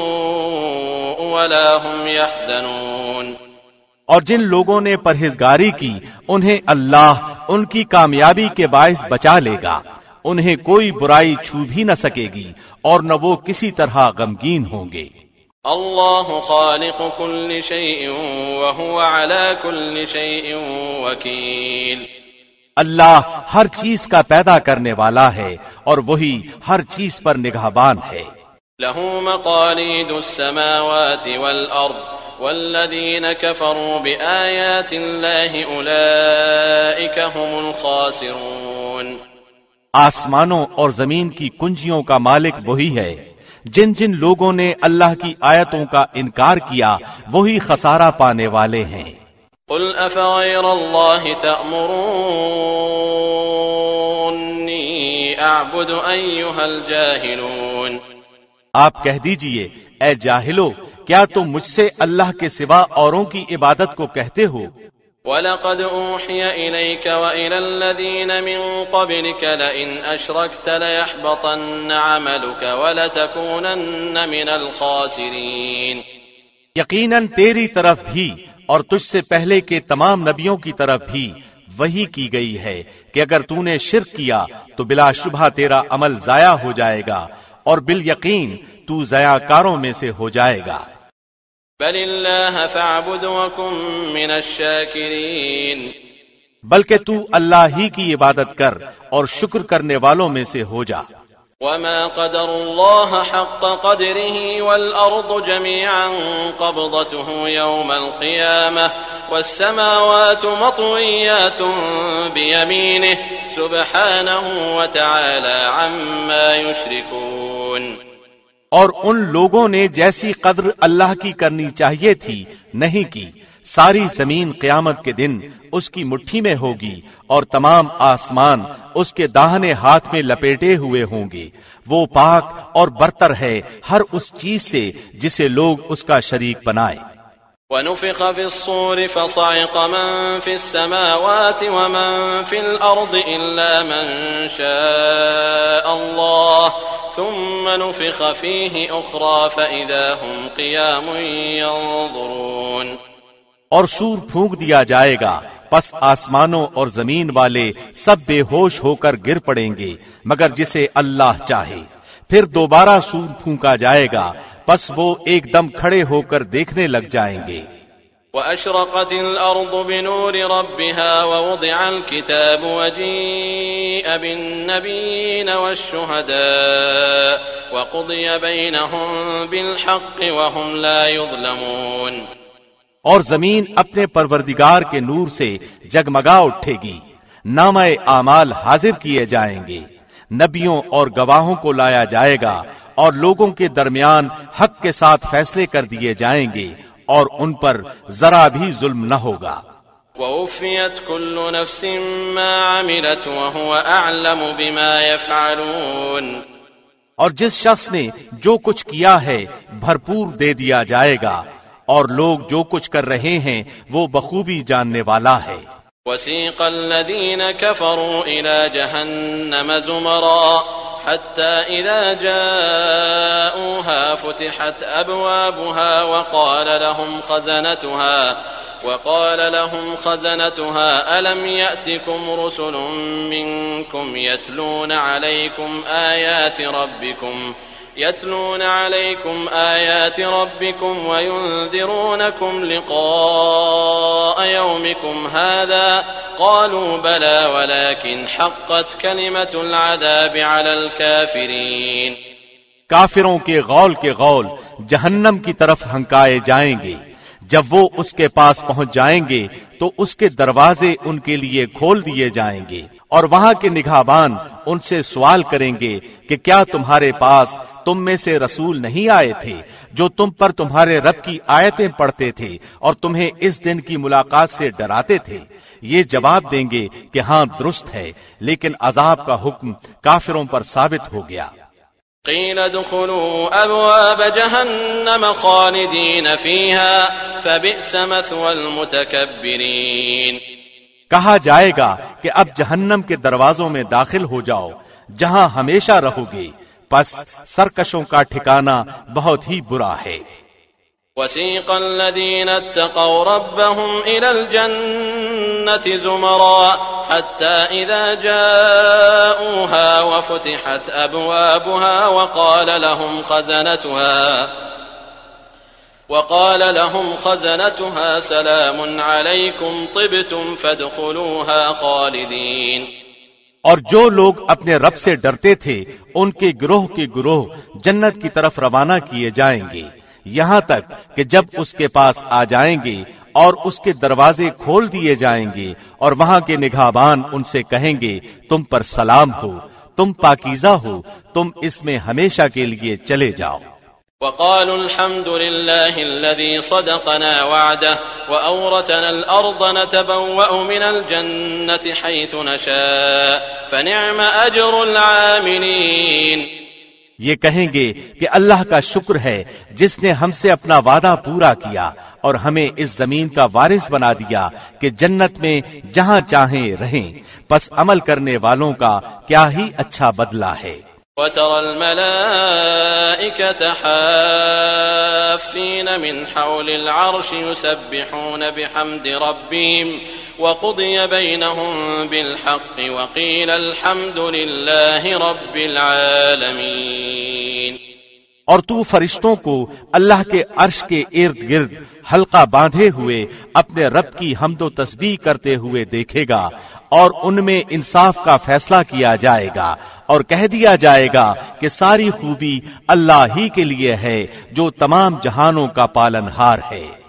السُّوءُ وَلَا هُمْ يَحْزَنُونَ، اور جن لوگوں نے پرہیزگاری کی انہیں اللہ ان کی کامیابی کے باعث بچا لے گا، انہیں کوئی برائی چھو بھی نہ سکے گی اور نہ وہ کسی طرح غمگین ہوں گے۔ اللہ خالق كل شيء وهو على كل شيء وكيل، اللہ ہر چیز کا پیدا کرنے والا ہے اور وہی ہر چیز پر نگہبان ہے۔ له مقاليد السماوات والأرض والذين كفروا بآيات الله أولئك هم الخاسرون، آسمانوں اور زمین کی کنجیوں کا مالک وہی ہے، جن جن لوگوں نے اللہ کی آیتوں کا انکار کیا وہی خسارہ پانے والے ہیں۔ قل افغیر اللہ تأمرونی اعبد ایہا الجاہلون، آپ کہہ دیجئے اے جاہلو کیا تم مجھ سے اللہ کے سوا اوروں کی عبادت کو کہتے ہو؟ وَلَقَدْ أُوحِيَ إِلَيْكَ وَإِلَى الَّذِينَ مِن قَبْلِكَ لَئِنْ أَشْرَكْتَ لَيَحْبَطَنَّ عَمَلُكَ وَلَتَكُونَنَّ مِنَ الْخَاسِرِينَ، یقیناً تیری طرف بھی اور تجھ سے پہلے کے تمام نبیوں کی طرف بھی وحی کی گئی ہے کہ اگر تو نے شرک کیا تو بلا شبہ تیرا عمل ضائع ہو جائے گا اور بالیقین تو ضیاء کاروں میں سے ہو جائے گا۔ بل اللہ فاعبد وکن من الشاکرین، بلکہ تو اللہ ہی کی عبادت کر اور شکر کرنے والوں میں سے ہو جا۔ وما قدر اللہ حق قدره والارض جميعا قبضته يوم القيامة والسماوات مطويات بيمينه سبحانه وتعالى عما يشركون، اور ان لوگوں نے جیسی قدر اللہ کی کرنی چاہیے تھی نہیں کی۔ ساری زمین قیامت کے دن اس کی مٹھی میں ہوگی اور تمام آسمان اس کے داہنے ہاتھ میں لپیٹے ہوئے ہوں گے۔ وہ پاک اور برتر ہے ہر اس چیز سے جسے لوگ اس کا شریک بنائے۔ وَنُفِخَ فِي الصُّورِ فَصَعِقَ مَن فِي السَّمَاوَاتِ وَمَن فِي الْأَرْضِ إِلَّا مَن شَاءَ اللَّهُ ثُمَّ نُفِخَ فِيهِ أُخْرَى فَإِذَا هُمْ قِيَامٌ يَنظُرُونَ، اور سور پھونک دیا جائے گا، پس آسمانوں اور زمین والے سب بے ہوش ہو کر گر پڑیں گے مگر جسے اللہ چاہے۔ پھر دوبارہ سور پھونکا جائے گا، پس وہ ایک دم کھڑے ہو کر دیکھنے لگ جائیں گے۔ وَأَشْرَقَتِ الْأَرْضُ بِنُورِ رَبِّهَا وَوُضِعَ الْكِتَابُ وَجِيءَ بِالنَّبِيِّينَ وَالشُّهَدَاءِ وَقُضِيَ بَيْنَهُم بِالْحَقِّ وَهُمْ لَا يُظْلَمُونَ، اور زمین اپنے پروردگار کے نور سے جگمگا اٹھے گی، نامہ اعمال حاضر کیے جائیں گے، نبیوں اور گواہوں کو لایا جائے گا اور لوگوں کے درمیان حق کے ساتھ فیصلے کر دیے جائیں گے اور ان پر ذرا بھی ظلم نہ ہوگا۔ وَوُفِّيَتْ كُلُّ نَفْسٍ مَّا عَمِلَتْ وَهُوَ أَعْلَمُ بِمَا يَفْعَلُونَ، اور جس شخص نے جو کچھ کیا ہے بھرپور دے دیا جائے گا، اور لوگ جو کچھ کر رہے ہیں وہ بخوبی جاننے والا ہے۔ وسيق الذين كفروا إلى جهنم زمرا حتى إذا جاءوها فتحت أبوابها وقال لهم خزنتها وقال لهم خزنتها ألم يأتكم رسل منكم يتلون عليكم آيات ربكم يتلون عليكم آيات ربكم وينذرونكم لقاء يومكم هذا قالوا بلى ولكن حقت كلمة العذاب على الكافرين۔ کافروں کے غول کے غول جہنم کی طرف ہنکائے جائیں گے، جب وہ اس کے پاس پہنچ جائیں گے تو اس کے دروازے ان کے لیے کھول دیے جائیں گے، اور وہاں کے نگہبان ان سے سوال کریں گے کہ کیا تمہارے پاس تم میں سے رسول نہیں آئے تھے جو تم پر تمہارے رب کی آیتیں پڑھتے تھے اور تمہیں اس دن کی ملاقات سے ڈراتے تھے؟ یہ جواب دیں گے کہ ہاں درست ہے، لیکن عذاب کا حکم کافروں پر ثابت ہو گیا۔ قيل ادخلوا أبواب جهنم خالدين فيها فبئس مثوى المتكبرين۔ کہا جائے گا کہ اب جہنم کے دروازوں میں داخل ہو جاؤ جہاں ہمیشہ رہو گے، پس سرکشوں کا ٹھکانہ بہت ہی برا ہے۔ وسيق الذين اتقوا ربهم إلى الجنة زمرا حتى إذا جاءوها وفتحت أبوابها وقال لهم خزنتها وقال لهم خزنتها سلام عليكم طبتم فادخلوها خالدين۔ اور جو لوگ اپنے رب سے ڈرتے تھے ان کے گروہ کے گروہ جنت کی طرف روانہ کیے جائیں گے، یہاں تک کہ جب اس کے پاس آ جائیں گے اور اس کے دروازے کھول دیے جائیں گے، اور وہاں کے نگہبان ان سے کہیں گے تم پر سلام ہو، تم پاکیزہ ہو، تم اس میں ہمیشہ کے لیے چلے جاؤ۔ وقالوا الحمد لله الذي صدقنا وعده وأورثنا الأرض نتبوأ من الجنة حيث نشاء فنعم أجر العاملين۔ یہ کہیں گے کہ اللہ کا شکر ہے جس نے ہم سے اپنا وعدہ پورا کیا اور ہمیں اس زمین کا وارث بنا دیا کہ جنت میں جہاں چاہیں رہیں، پس عمل کرنے والوں کا کیا ہی اچھا بدلہ ہے۔ وترى الملائكة حافين من حول العرش يسبحون بحمد ربهم وقضي بينهم بالحق وقيل الحمد لله رب العالمين۔ اور تو فرشتوں کو اللہ کے عرش کے ارد گرد حلقہ باندھے ہوئے اپنے رب کی حمد و تسبیح کرتے ہوئے دیکھے گا، اور ان میں انصاف کا فیصلہ کیا جائے گا، اور کہہ دیا جائے گا کہ ساری خوبی اللہ ہی کے لیے ہے جو تمام جہانوں کا پالن ہار ہے۔